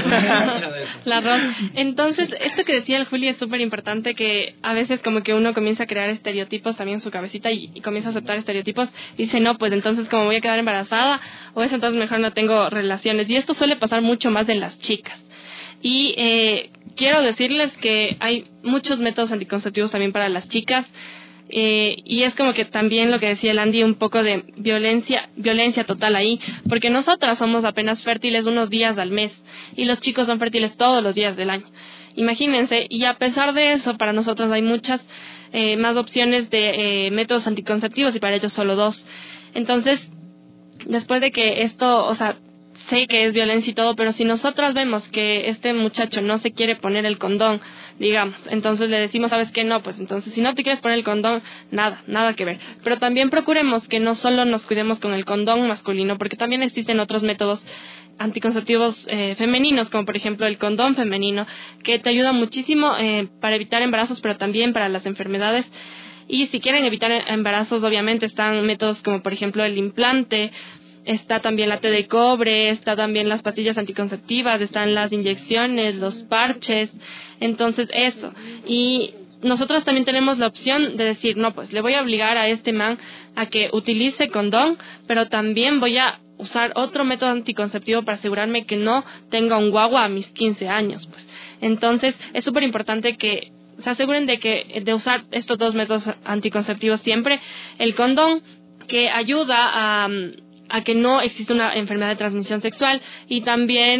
La arroz. Entonces, esto que decía el Juli es súper importante, que a veces como que uno comienza a crear estereotipos también en su cabecita y comienza a aceptar estereotipos y dice, no, pues entonces como voy a quedar embarazada, o es entonces mejor no tengo relaciones. Y esto suele pasar mucho más en las chicas. Y quiero decirles que hay muchos métodos anticonceptivos también para las chicas, y es como que también lo que decía el Andy, un poco de violencia total ahí, porque nosotras somos apenas fértiles unos días al mes y los chicos son fértiles todos los días del año. Imagínense, y a pesar de eso, para nosotros hay muchas más opciones de métodos anticonceptivos y para ellos solo 2. Entonces, después de que esto, sé que es violencia y todo, pero si nosotras vemos que este muchacho no se quiere poner el condón, digamos, entonces le decimos, ¿sabes qué? No, pues entonces si no te quieres poner el condón, nada que ver. Pero también procuremos que no solo nos cuidemos con el condón masculino, porque también existen otros métodos anticonceptivos femeninos, como por ejemplo el condón femenino, que te ayuda muchísimo para evitar embarazos, pero también para las enfermedades. Y si quieren evitar embarazos, obviamente están métodos como por ejemplo el implante, está también la T de cobre, está también las pastillas anticonceptivas, están las inyecciones, los parches, entonces eso. Y nosotros también tenemos la opción de decir, no, pues le voy a obligar a este man a que utilice condón, pero también voy a usar otro método anticonceptivo para asegurarme que no tenga un guagua a mis 15 años, pues. Entonces es súper importante que se aseguren de usar estos 2 métodos anticonceptivos siempre. El condón, que ayuda a que no exista una enfermedad de transmisión sexual, y también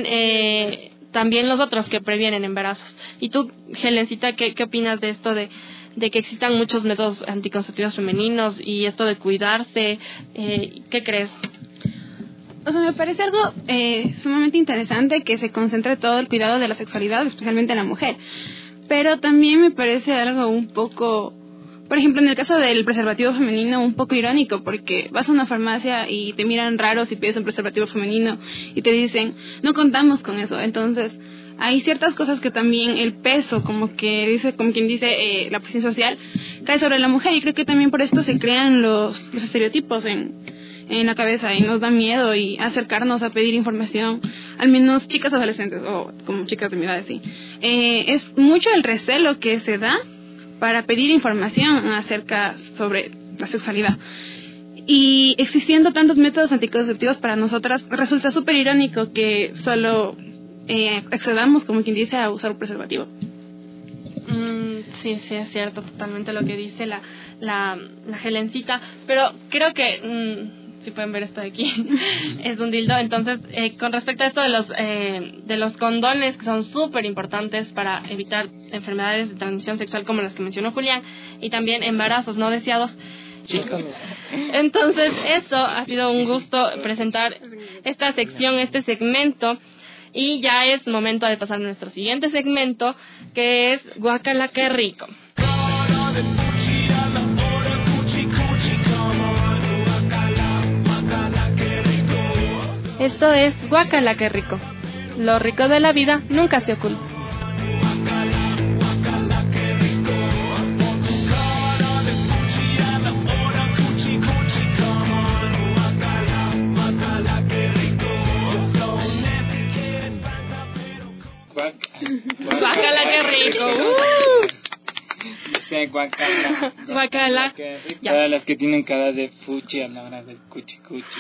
los otros que previenen embarazos. Y tú, Helencita, ¿qué opinas de esto de que existan muchos métodos anticonceptivos femeninos y esto de cuidarse? ¿Qué crees? Me parece algo sumamente interesante que se concentre todo el cuidado de la sexualidad, especialmente en la mujer. Pero también me parece algo un poco, por ejemplo, en el caso del preservativo femenino, un poco irónico, porque vas a una farmacia y te miran raro si pides un preservativo femenino y te dicen, no contamos con eso. Entonces, hay ciertas cosas que también el peso, como quien dice, la presión social, cae sobre la mujer, y creo que también por esto se crean los estereotipos en la cabeza y nos da miedo y acercarnos a pedir información, al menos chicas adolescentes o como chicas de mi edad, sí. Es mucho el recelo que se da para pedir información acerca sobre la sexualidad. Y existiendo tantos métodos anticonceptivos para nosotras, resulta súper irónico que solo accedamos, como quien dice, a usar un preservativo. Sí, es cierto, totalmente lo que dice la Helencita, pero creo que si pueden ver esto de aquí, es un dildo. Entonces, con respecto a esto de los condones, que son súper importantes para evitar enfermedades de transmisión sexual como las que mencionó Julián, y también embarazos no deseados. Sí. Entonces, eso ha sido un gusto presentar esta sección, este segmento, y ya es momento de pasar a nuestro siguiente segmento, que es Guácala, qué rico. Esto es Guácala, qué rico. Lo rico de la vida nunca se oculta. Guácala, qué rico. Sí, guácala. Guácala. Para las que tienen cara de fuchi a la hora del cuchi cuchi.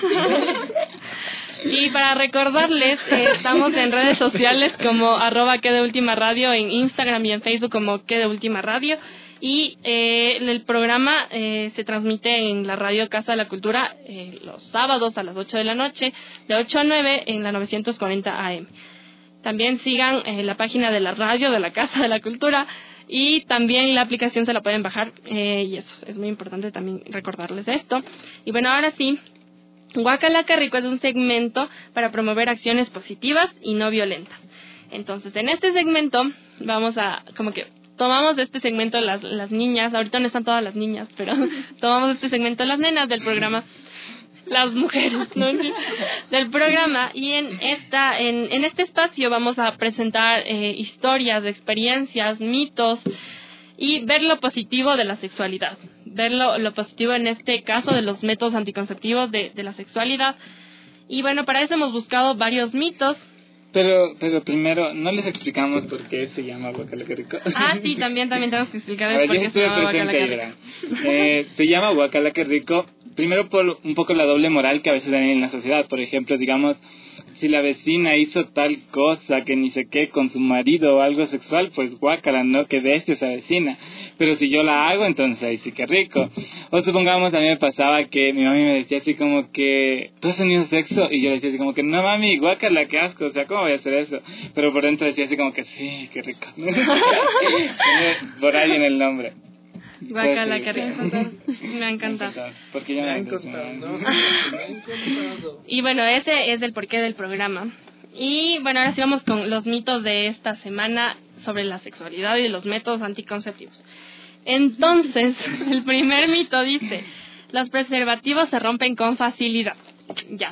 Y para recordarles, estamos en redes sociales como @quedeultimaradio, en Instagram y en Facebook como quedeultimaradio. Y el programa se transmite en la radio Casa de la Cultura los sábados a las 8 de la noche, de 8 a 9 en la 940 AM. También sigan la página de la radio de la Casa de la Cultura y también la aplicación se la pueden bajar y eso es muy importante también recordarles esto. Y bueno, ahora sí, Guácala qué rico es un segmento para promover acciones positivas y no violentas. Entonces, en este segmento vamos a, como que tomamos de este segmento las niñas, ahorita no están todas las niñas, pero tomamos este segmento las nenas del programa, las mujeres, ¿no? Del programa, y en este espacio vamos a presentar historias, experiencias, mitos y ver lo positivo de la sexualidad, ver lo positivo en este caso de los métodos anticonceptivos de la sexualidad. Y bueno, para eso hemos buscado varios mitos. Pero primero, ¿no les explicamos por qué se llama Guácala qué rico? Ah, sí, también tenemos que explicar por qué se llama Guácala qué rico. Se llama Guácala qué rico, primero por un poco la doble moral que a veces hay en la sociedad. Por ejemplo, digamos, si la vecina hizo tal cosa que ni sé qué con su marido o algo sexual, pues guácala, ¿no? Que bestia esa vecina. Pero si yo la hago, entonces ahí sí que rico. O supongamos, a mí me pasaba que mi mami me decía así como que, ¿tú has tenido sexo? Y yo le decía así como que, no mami, guácala, qué asco, o sea, ¿cómo voy a hacer eso? Pero por dentro decía así como que, sí, qué rico. Por ahí en el nombre. Guácala qué rico. Me ha encantado. Porque yo me ha encantado. Y bueno, ese es el porqué del programa. Y bueno, ahora sí vamos con los mitos de esta semana sobre la sexualidad y los métodos anticonceptivos. Entonces, el primer mito dice, los preservativos se rompen con facilidad. Ya.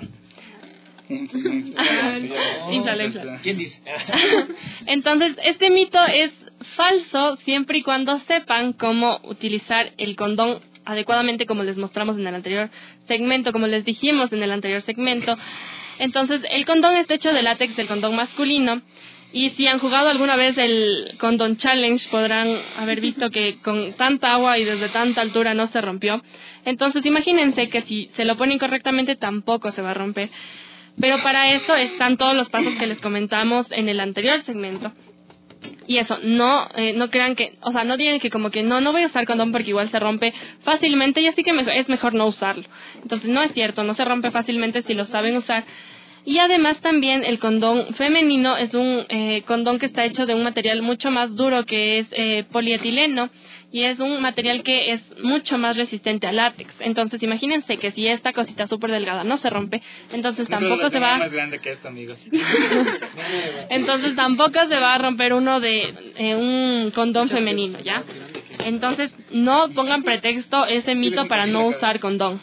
Infla. ¿Quién dice? Entonces, este mito es falso siempre y cuando sepan cómo utilizar el condón adecuadamente, como les mostramos en el anterior segmento, como les dijimos en el anterior segmento. Entonces, el condón está hecho de látex, el condón masculino, y si han jugado alguna vez el condón challenge, podrán haber visto que con tanta agua y desde tanta altura no se rompió. Entonces, imagínense que si se lo ponen correctamente, tampoco se va a romper. Pero para eso están todos los pasos que les comentamos en el anterior segmento. Y eso, no crean que, o sea, no digan que como que no voy a usar condón porque igual se rompe fácilmente y así que es mejor no usarlo. Entonces no es cierto, no se rompe fácilmente si lo saben usar. Y además también el condón femenino es un condón que está hecho de un material mucho más duro que es polietileno y es un material que es mucho más resistente al látex. Entonces imagínense que si esta cosita súper delgada no se rompe, entonces tampoco se va... más grande que esto, amigos. Entonces tampoco se va a romper uno de un condón femenino, ¿ya? Entonces no pongan pretexto ese mito para no usar condón.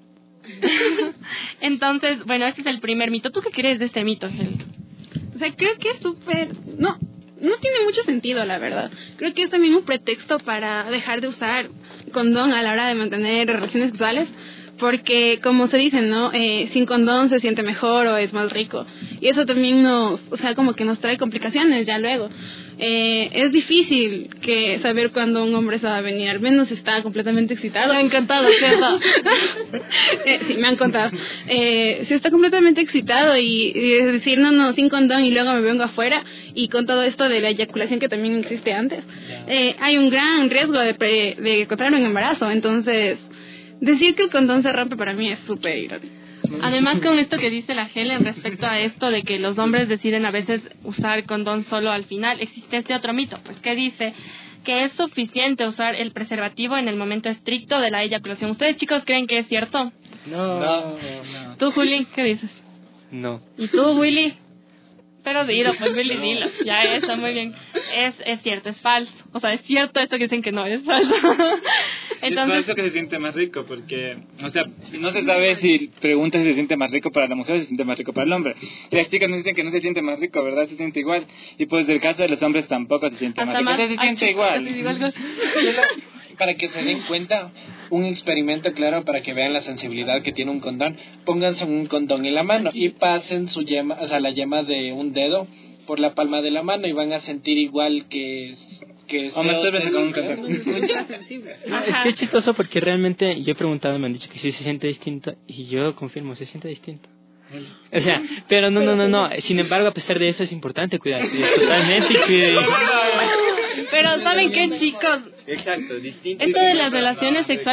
Entonces, bueno, ese es el primer mito. ¿Tú qué crees de este mito, Angélica? O sea, creo que es súper... No tiene mucho sentido, la verdad. Creo que es también un pretexto para dejar de usar condón a la hora de mantener relaciones sexuales, porque como se dice, ¿no? Sin condón se siente mejor o es más rico. Y eso también como que nos trae complicaciones ya luego. Es difícil saber cuándo un hombre se va a venir, al menos está completamente excitado. Me ha encantado, ¿cierto? Sí, me han contado. Si está completamente excitado y decir, no, sin condón y luego me vengo afuera, y con todo esto de la eyaculación que también existe antes, hay un gran riesgo de contraer un embarazo. Entonces, decir que el condón se rompe para mí es súper irónico. Además, con esto que dice la Helen respecto a esto de que los hombres deciden a veces usar condón solo al final, existe este otro mito, pues que dice que es suficiente usar el preservativo en el momento estricto de la eyaculación. ¿Ustedes, chicos, creen que es cierto? No. ¿Tú, Juli, qué dices? No. ¿Y tú, Willy? Pero dilo, pues Willy, dilo. Ya está muy bien. Es cierto, es falso. O sea, es cierto esto que dicen que no, es falso. Entonces, es falso que se siente más rico, porque, o sea, no se sabe si preguntas si se siente más rico para la mujer o se siente más rico para el hombre. Y las chicas nos dicen que no se siente más rico, ¿verdad? Se siente igual. Y pues del caso de los hombres tampoco se siente más rico. Se siente igual. Para que se den cuenta, un experimento claro para que vean la sensibilidad que tiene un condón. Pónganse un condón en la mano y pasen su yema, o sea, la yema de un dedo por la palma de la mano y van a sentir igual que es Qué chistoso, porque realmente yo he preguntado, me han dicho que sí se siente distinto y yo confirmo, se siente distinto. O sea, pero no. Sin embargo, a pesar de eso es importante cuidarse totalmente. Pero ¿saben qué, chicos? Exacto, distinto. Esto de las relaciones sexuales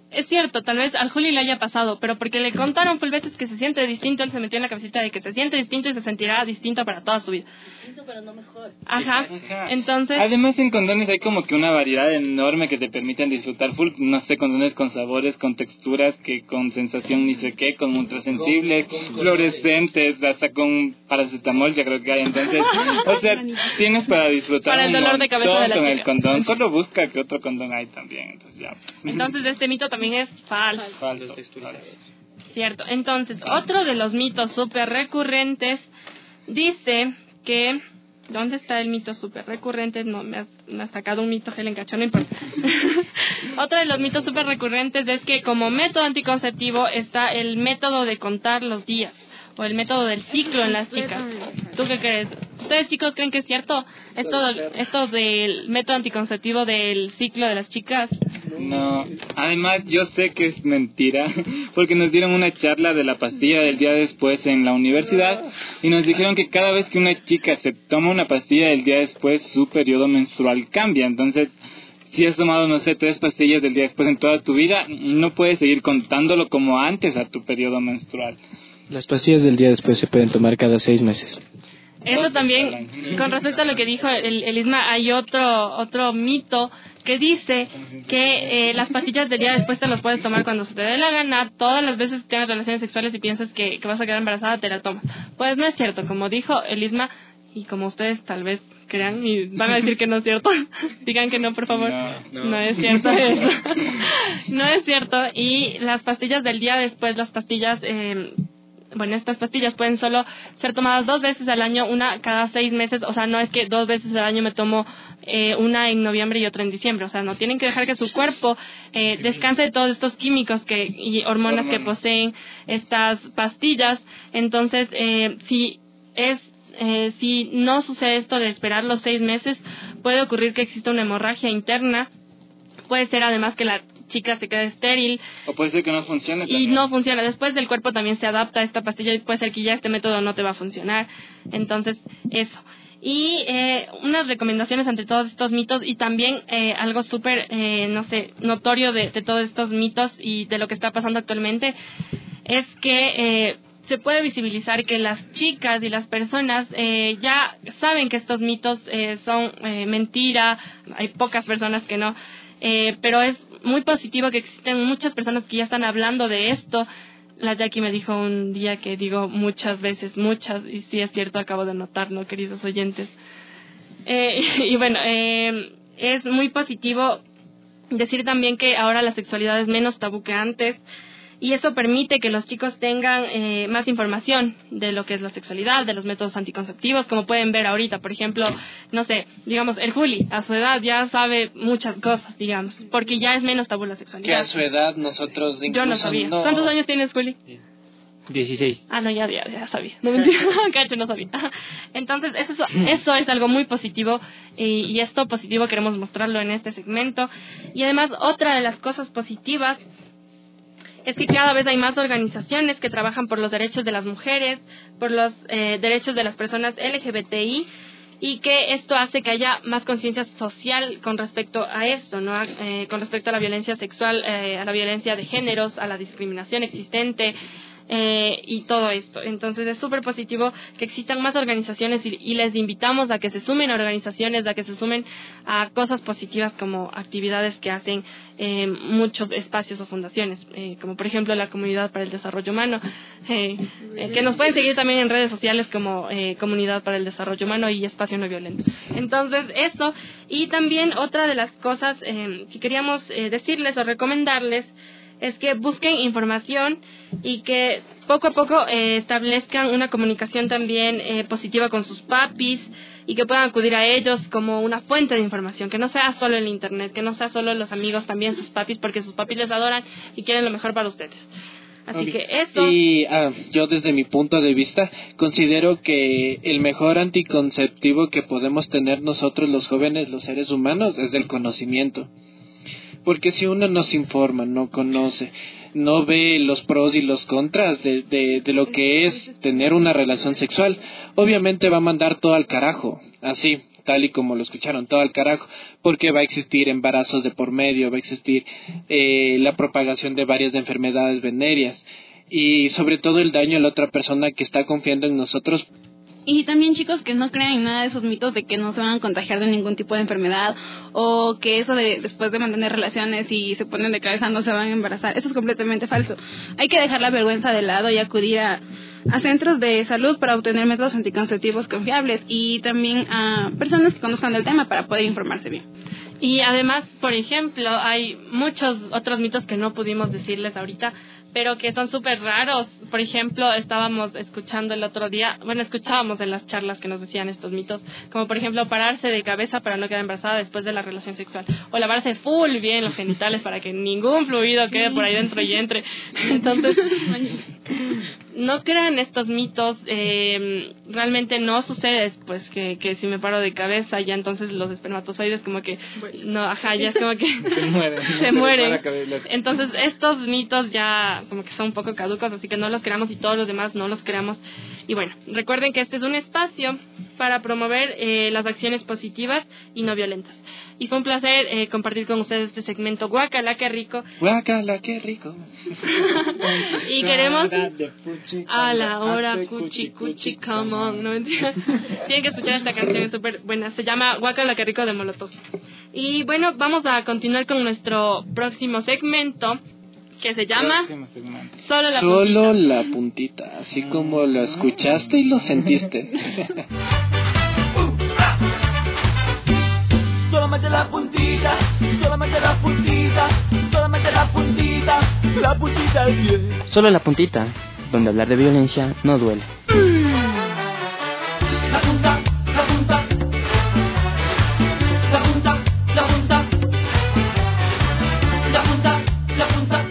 es cierto, tal vez al Juli le haya pasado, pero porque le contaron full veces que se siente distinto, él se metió en la cabecita de que se siente distinto y se sentirá distinto para toda su vida. Distinto, pero no mejor. Ajá. Entonces... Además, en condones hay como que una variedad enorme que te permiten disfrutar full, no sé, condones con sabores, con texturas, que con sensación ni sé qué, con ultrasensibles, fluorescentes, hasta con paracetamol ya creo que hay. Entonces, o sea, tienes para disfrutar para el dolor de cabeza de la con chica. el condón. Solo busca que otro condón hay también. Entonces, ya. Entonces, este mito también es falso. Falso. Cierto. Entonces, otro de los mitos súper recurrentes dice que... ¿Dónde está el mito súper recurrente? No, me has sacado un mito, Helen Cachón, no importa. Otro de los mitos súper recurrentes es que como método anticonceptivo está el método de contar los días o el método del ciclo en las chicas. ¿Tú qué crees? ¿Ustedes, chicos, creen que es cierto esto del método anticonceptivo del ciclo de las chicas? No, además yo sé que es mentira, porque nos dieron una charla de la pastilla del día después en la universidad y nos dijeron que cada vez que una chica se toma una pastilla del día después, su periodo menstrual cambia. Entonces, si has tomado, no sé, 3 pastillas del día después en toda tu vida, no puedes seguir contándolo como antes a tu periodo menstrual. Las pastillas del día después se pueden tomar cada 6 meses. Eso también, con respecto a lo que dijo el Isma, hay otro mito que dice que las pastillas del día después te las puedes tomar cuando se te dé la gana, todas las veces que tienes relaciones sexuales y piensas que vas a quedar embarazada, te la tomas. Pues no es cierto, como dijo el Isma, y como ustedes tal vez crean y van a decir que no es cierto, digan que no, por favor. No es cierto eso. No es cierto. Y las pastillas del día después, las pastillas... estas pastillas pueden solo ser tomadas 2 veces al año, una cada 6 meses, o sea, no es que 2 veces al año me tomo una en noviembre y otra en diciembre, o sea, no tienen que dejar que su cuerpo descanse de todos estos químicos y hormonas que poseen estas pastillas. Entonces, si no sucede esto de esperar los 6 meses, puede ocurrir que exista una hemorragia interna, puede ser además que la chica se queda estéril. O puede ser que no funcione también. Y no funciona. Después del cuerpo también se adapta a esta pastilla y puede ser que ya este método no te va a funcionar. Entonces, eso. Y unas recomendaciones ante todos estos mitos y también algo súper, notorio de todos estos mitos y de lo que está pasando actualmente es que se puede visibilizar que las chicas y las personas ya saben que estos mitos son mentira. Hay pocas personas que no. Pero es muy positivo que existen muchas personas que ya están hablando de esto. La Jackie me dijo un día que digo muchas veces, y sí es cierto, acabo de notarlo, queridos oyentes. Y bueno, es muy positivo decir también que ahora la sexualidad es menos tabú que antes. Y eso permite que los chicos tengan más información de lo que es la sexualidad, de los métodos anticonceptivos, como pueden ver ahorita. Por ejemplo, no sé, digamos, el Juli, a su edad ya sabe muchas cosas, digamos, porque ya es menos tabú la sexualidad. Que a su edad nosotros incluso yo no sabía. ¿Cuántos años tienes, Juli? 16. Ah, no, ya sabía. No mentira, cacho, no sabía. Entonces, eso es algo muy positivo y esto positivo queremos mostrarlo en este segmento. Y además, otra de las cosas positivas es que cada vez hay más organizaciones que trabajan por los derechos de las mujeres, por los derechos de las personas LGBTI, y que esto hace que haya más conciencia social con respecto a esto, ¿no? Con respecto a la violencia sexual, a la violencia de géneros, a la discriminación existente, y todo esto. Entonces es súper positivo que existan más organizaciones y les invitamos a que se sumen a organizaciones, a que se sumen a cosas positivas como actividades que hacen muchos espacios o fundaciones, como por ejemplo la Comunidad para el Desarrollo Humano, que nos pueden seguir también en redes sociales como Comunidad para el Desarrollo Humano y Espacio No Violento. Entonces eso, y también otra de las cosas que queríamos decirles o recomendarles es que busquen información y que poco a poco establezcan una comunicación también positiva con sus papis y que puedan acudir a ellos como una fuente de información, que no sea solo el internet, que no sea solo los amigos, también sus papis, porque sus papis les adoran y quieren lo mejor para ustedes. Así que eso. Y yo desde mi punto de vista considero que el mejor anticonceptivo que podemos tener nosotros los jóvenes, los seres humanos, es el conocimiento. Porque si uno no se informa, no conoce, no ve los pros y los contras de lo que es tener una relación sexual, obviamente va a mandar todo al carajo, así, tal y como lo escucharon, todo al carajo, porque va a existir embarazos de por medio, va a existir la propagación de varias enfermedades venéreas y sobre todo el daño a la otra persona que está confiando en nosotros. Y también, chicos, que no crean en nada de esos mitos de que no se van a contagiar de ningún tipo de enfermedad o que eso de después de mantener relaciones y se ponen de cabeza no se van a embarazar. Eso es completamente falso. Hay que dejar la vergüenza de lado y acudir a centros de salud para obtener métodos anticonceptivos confiables y también a personas que conozcan del tema para poder informarse bien. Y además, por ejemplo, hay muchos otros mitos que no pudimos decirles ahorita, pero que son súper raros. Por ejemplo, estábamos escuchando el otro día, escuchábamos en las charlas que nos decían estos mitos, como por ejemplo pararse de cabeza para no quedar embarazada después de la relación sexual, o lavarse full bien los genitales para que ningún fluido quede por ahí dentro y entre. Entonces, no crean estos mitos, realmente no sucede, pues que si me paro de cabeza ya entonces los espermatozoides como que, no, ya es como que se mueren. Entonces estos mitos ya como que son un poco caducos, así que no los creamos y todos los demás no los creamos. Y bueno, recuerden que este es un espacio para promover las acciones positivas y no violentas. Y fue un placer compartir con ustedes este segmento Guácala, qué rico. Guácala, qué rico. Y queremos a la hora cuchi cuchi, come on. No mentira. Tienen que escuchar esta canción, es súper buena. Se llama Guácala, qué rico de Molotov. Y bueno, vamos a continuar con nuestro próximo segmento, que se llama Solo la puntita, así como lo escuchaste y lo sentiste. Solamente la puntita, solamente la puntita, solamente la puntita, la puntita del pie. Solo la puntita, donde hablar de violencia no duele. La punta, la punta, la punta, la punta, la punta, la punta.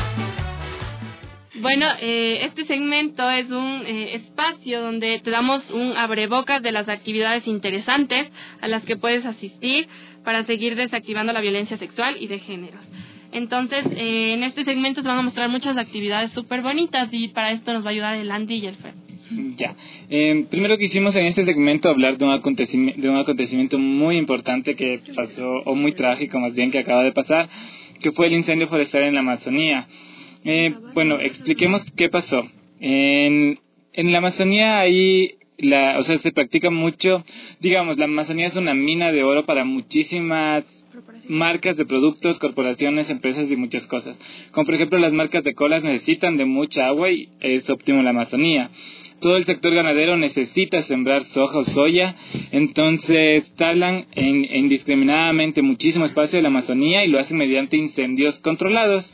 Bueno, este segmento es un espacio donde te damos un abrebocas de las actividades interesantes a las que puedes asistir para seguir desactivando la violencia sexual y de géneros. Entonces, en este segmento se van a mostrar muchas actividades súper bonitas y para esto nos va a ayudar el Andy y el Fer. Ya. Primero quisimos en este segmento hablar de un acontecimiento muy importante que pasó, o muy trágico más bien, que acaba de pasar, que fue el incendio forestal en la Amazonía. Bueno, expliquemos qué pasó. En la Amazonía se practica mucho, digamos, la Amazonía es una mina de oro para muchísimas marcas de productos, corporaciones, empresas y muchas cosas. Como por ejemplo las marcas de colas necesitan de mucha agua y es óptimo en la Amazonía. Todo el sector ganadero necesita sembrar soja o soya, entonces talan indiscriminadamente muchísimo espacio de la Amazonía y lo hacen mediante incendios controlados.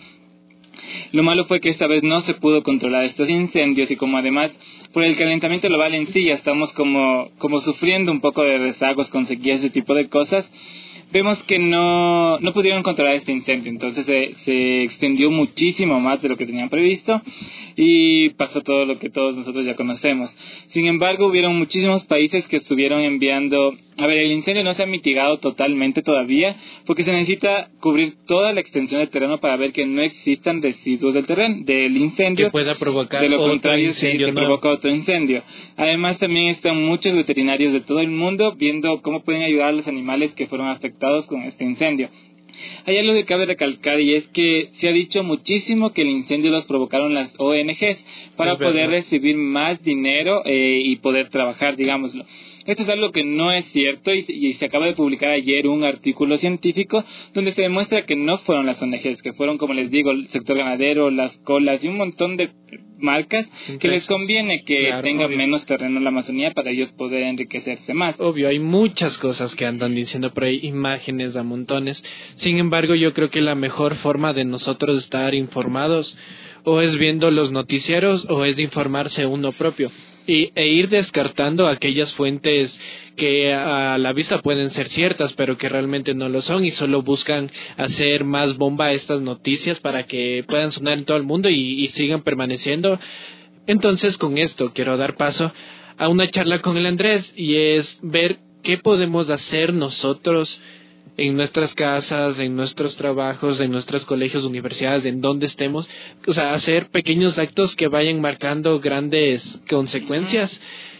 Lo malo fue que esta vez no se pudo controlar estos incendios y como además por el calentamiento global en sí ya estamos como sufriendo un poco de rezagos con sequías, ese tipo de cosas, vemos que no pudieron controlar este incendio, entonces se extendió muchísimo más de lo que tenían previsto y pasó todo lo que todos nosotros ya conocemos. Sin embargo, hubieron muchísimos países que estuvieron enviando... el incendio no se ha mitigado totalmente todavía porque se necesita cubrir toda la extensión del terreno para ver que no existan residuos del incendio que pueda provocar de lo otro contrario incendio, que provoca otro incendio. Además también están muchos veterinarios de todo el mundo viendo cómo pueden ayudar a los animales que fueron afectados con este incendio. Hay algo que cabe recalcar y es que se ha dicho muchísimo que el incendio los provocaron las ONGs para poder recibir más dinero y poder trabajar, digámoslo. Esto es algo que no es cierto y se acaba de publicar ayer un artículo científico donde se demuestra que no fueron las ONGs, que fueron, como les digo, el sector ganadero, las colas y un montón de marcas que les conviene que tengan menos terreno en la Amazonía para ellos poder enriquecerse más. Obvio, hay muchas cosas que andan diciendo por ahí, imágenes a montones. Sin embargo, yo creo que la mejor forma de nosotros estar informados o es viendo los noticieros o es informarse uno propio e ir descartando aquellas fuentes que a la vista pueden ser ciertas pero que realmente no lo son y solo buscan hacer más bomba a estas noticias para que puedan sonar en todo el mundo y sigan permaneciendo. Entonces con esto quiero dar paso a una charla con el Andrés y es ver qué podemos hacer nosotros en nuestras casas, en nuestros trabajos, en nuestros colegios, universidades, en donde estemos, o sea, hacer pequeños actos que vayan marcando grandes consecuencias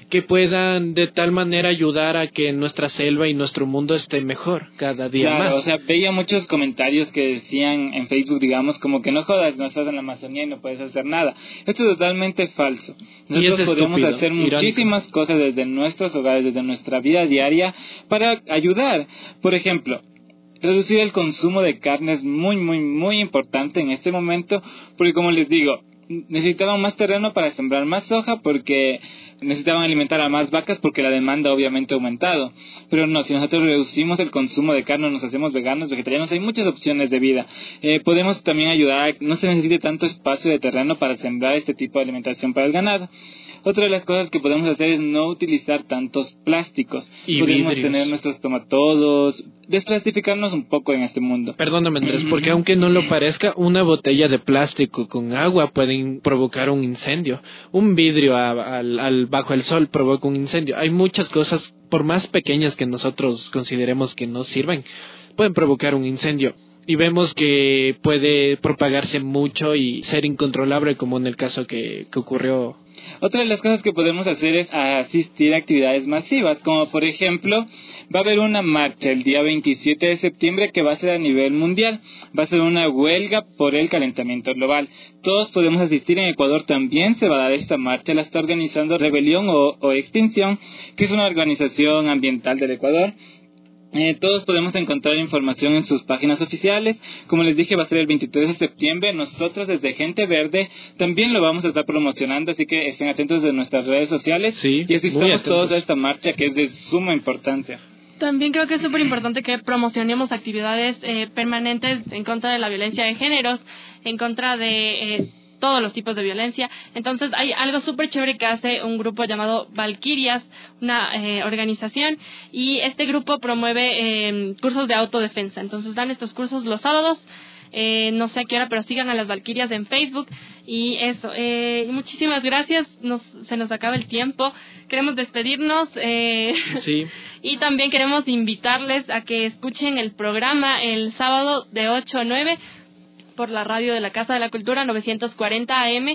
que puedan de tal manera ayudar a que nuestra selva y nuestro mundo esté mejor cada día claro, más. O sea, veía muchos comentarios que decían en Facebook, digamos, como que no jodas, no estás en la Amazonía y no puedes hacer nada. Esto es totalmente falso. Nosotros podemos hacer muchísimas cosas desde nuestros hogares, desde nuestra vida diaria, para ayudar. Por ejemplo, reducir el consumo de carne es muy, muy, muy importante en este momento, porque como les digo, necesitaban más terreno para sembrar más soja porque necesitaban alimentar a más vacas porque la demanda obviamente ha aumentado. Pero no, si nosotros reducimos el consumo de carne, nos hacemos veganos, vegetarianos, hay muchas opciones de vida. Podemos también ayudar a que no se necesite tanto espacio de terreno para sembrar este tipo de alimentación para el ganado. Otra de las cosas que podemos hacer es no utilizar tantos plásticos. Y podemos vidrios. tener nuestros tomatodos, desplastificarnos un poco en este mundo. Perdóname, Andrés, porque aunque no lo parezca, una botella de plástico con agua puede provocar un incendio. Un vidrio bajo el sol provoca un incendio. Hay muchas cosas, por más pequeñas que nosotros consideremos que no sirven, pueden provocar un incendio. Y vemos que puede propagarse mucho y ser incontrolable, como en el caso que ocurrió. Otra de las cosas que podemos hacer es asistir a actividades masivas, como por ejemplo, va a haber una marcha el día 27 de septiembre que va a ser a nivel mundial. Va a ser una huelga por el calentamiento global. Todos podemos asistir. En Ecuador también se va a dar esta marcha. La está organizando Rebelión o Extinción, que es una organización ambiental del Ecuador. Todos podemos encontrar información en sus páginas oficiales. Como les dije, va a ser el 23 de septiembre. Nosotros desde Gente Verde también lo vamos a estar promocionando, así que estén atentos de nuestras redes sociales y asistamos todos a esta marcha que es de suma importancia. También creo que es súper importante que promocionemos actividades permanentes en contra de la violencia de géneros, en contra de todos los tipos de violencia. Entonces hay algo súper chévere que hace un grupo llamado Valquirias, una organización, y este grupo promueve cursos de autodefensa. Entonces dan estos cursos los sábados, no sé a qué hora, pero sigan a las Valquirias en Facebook. Y eso, muchísimas gracias, se nos acaba el tiempo, queremos despedirnos Sí. Y también queremos invitarles a que escuchen el programa el sábado de 8 a 9 por la radio de la Casa de la Cultura, 940 AM,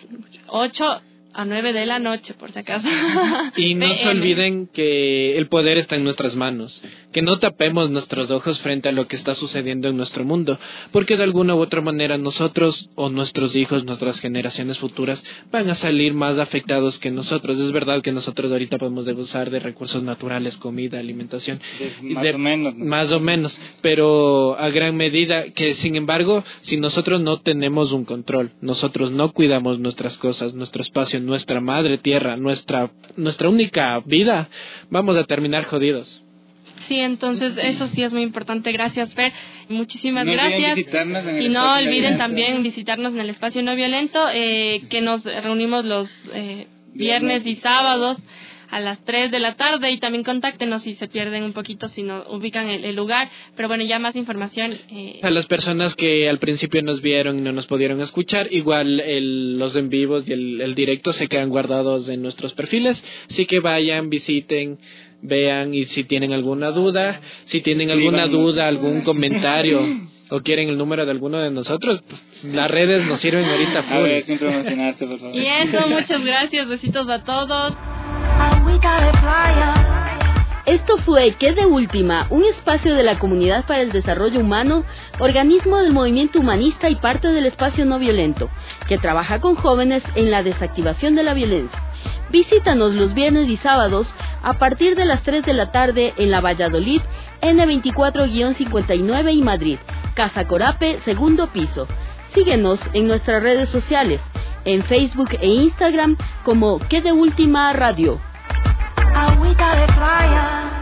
8 a 9 de la noche, por si acaso. Y no se olviden que el poder está en nuestras manos, que no tapemos nuestros ojos frente a lo que está sucediendo en nuestro mundo, porque de alguna u otra manera nosotros o nuestros hijos, nuestras generaciones futuras van a salir más afectados que nosotros. Es verdad que nosotros ahorita podemos gozar de recursos naturales, comida, alimentación, más o menos, pero a gran medida que, sin embargo, si nosotros no tenemos un control, nosotros no cuidamos nuestras cosas, nuestro espacio, nuestra madre tierra, nuestra única vida, vamos a terminar jodidos. Sí, entonces eso sí es muy importante. Gracias, Fer. Muchísimas gracias. Y no olviden también visitarnos en el Espacio No Violento, que nos reunimos los viernes y sábados a las 3 de la tarde, y también contáctenos si se pierden un poquito, si no ubican el lugar. Pero bueno, ya más información. A las personas que al principio nos vieron y no nos pudieron escuchar, igual los en vivos y el directo se quedan guardados en nuestros perfiles, así que vayan, visiten, vean, y si tienen alguna duda, algún comentario o quieren el número de alguno de nosotros, pues, las redes nos sirven ahorita full. A ver, sin promocionarse, por favor. Y eso, muchas gracias, besitos a todos. Esto fue ¿Qué de Última?, un espacio de la Comunidad para el Desarrollo Humano, organismo del movimiento humanista y parte del Espacio No Violento, que trabaja con jóvenes en la desactivación de la violencia. Visítanos los viernes y sábados a partir de las 3 de la tarde en la Valladolid, N24-59 y Madrid, Casa Corape, segundo piso. Síguenos en nuestras redes sociales, en Facebook e Instagram como ¿Qué de Última Radio? Agüita de playa.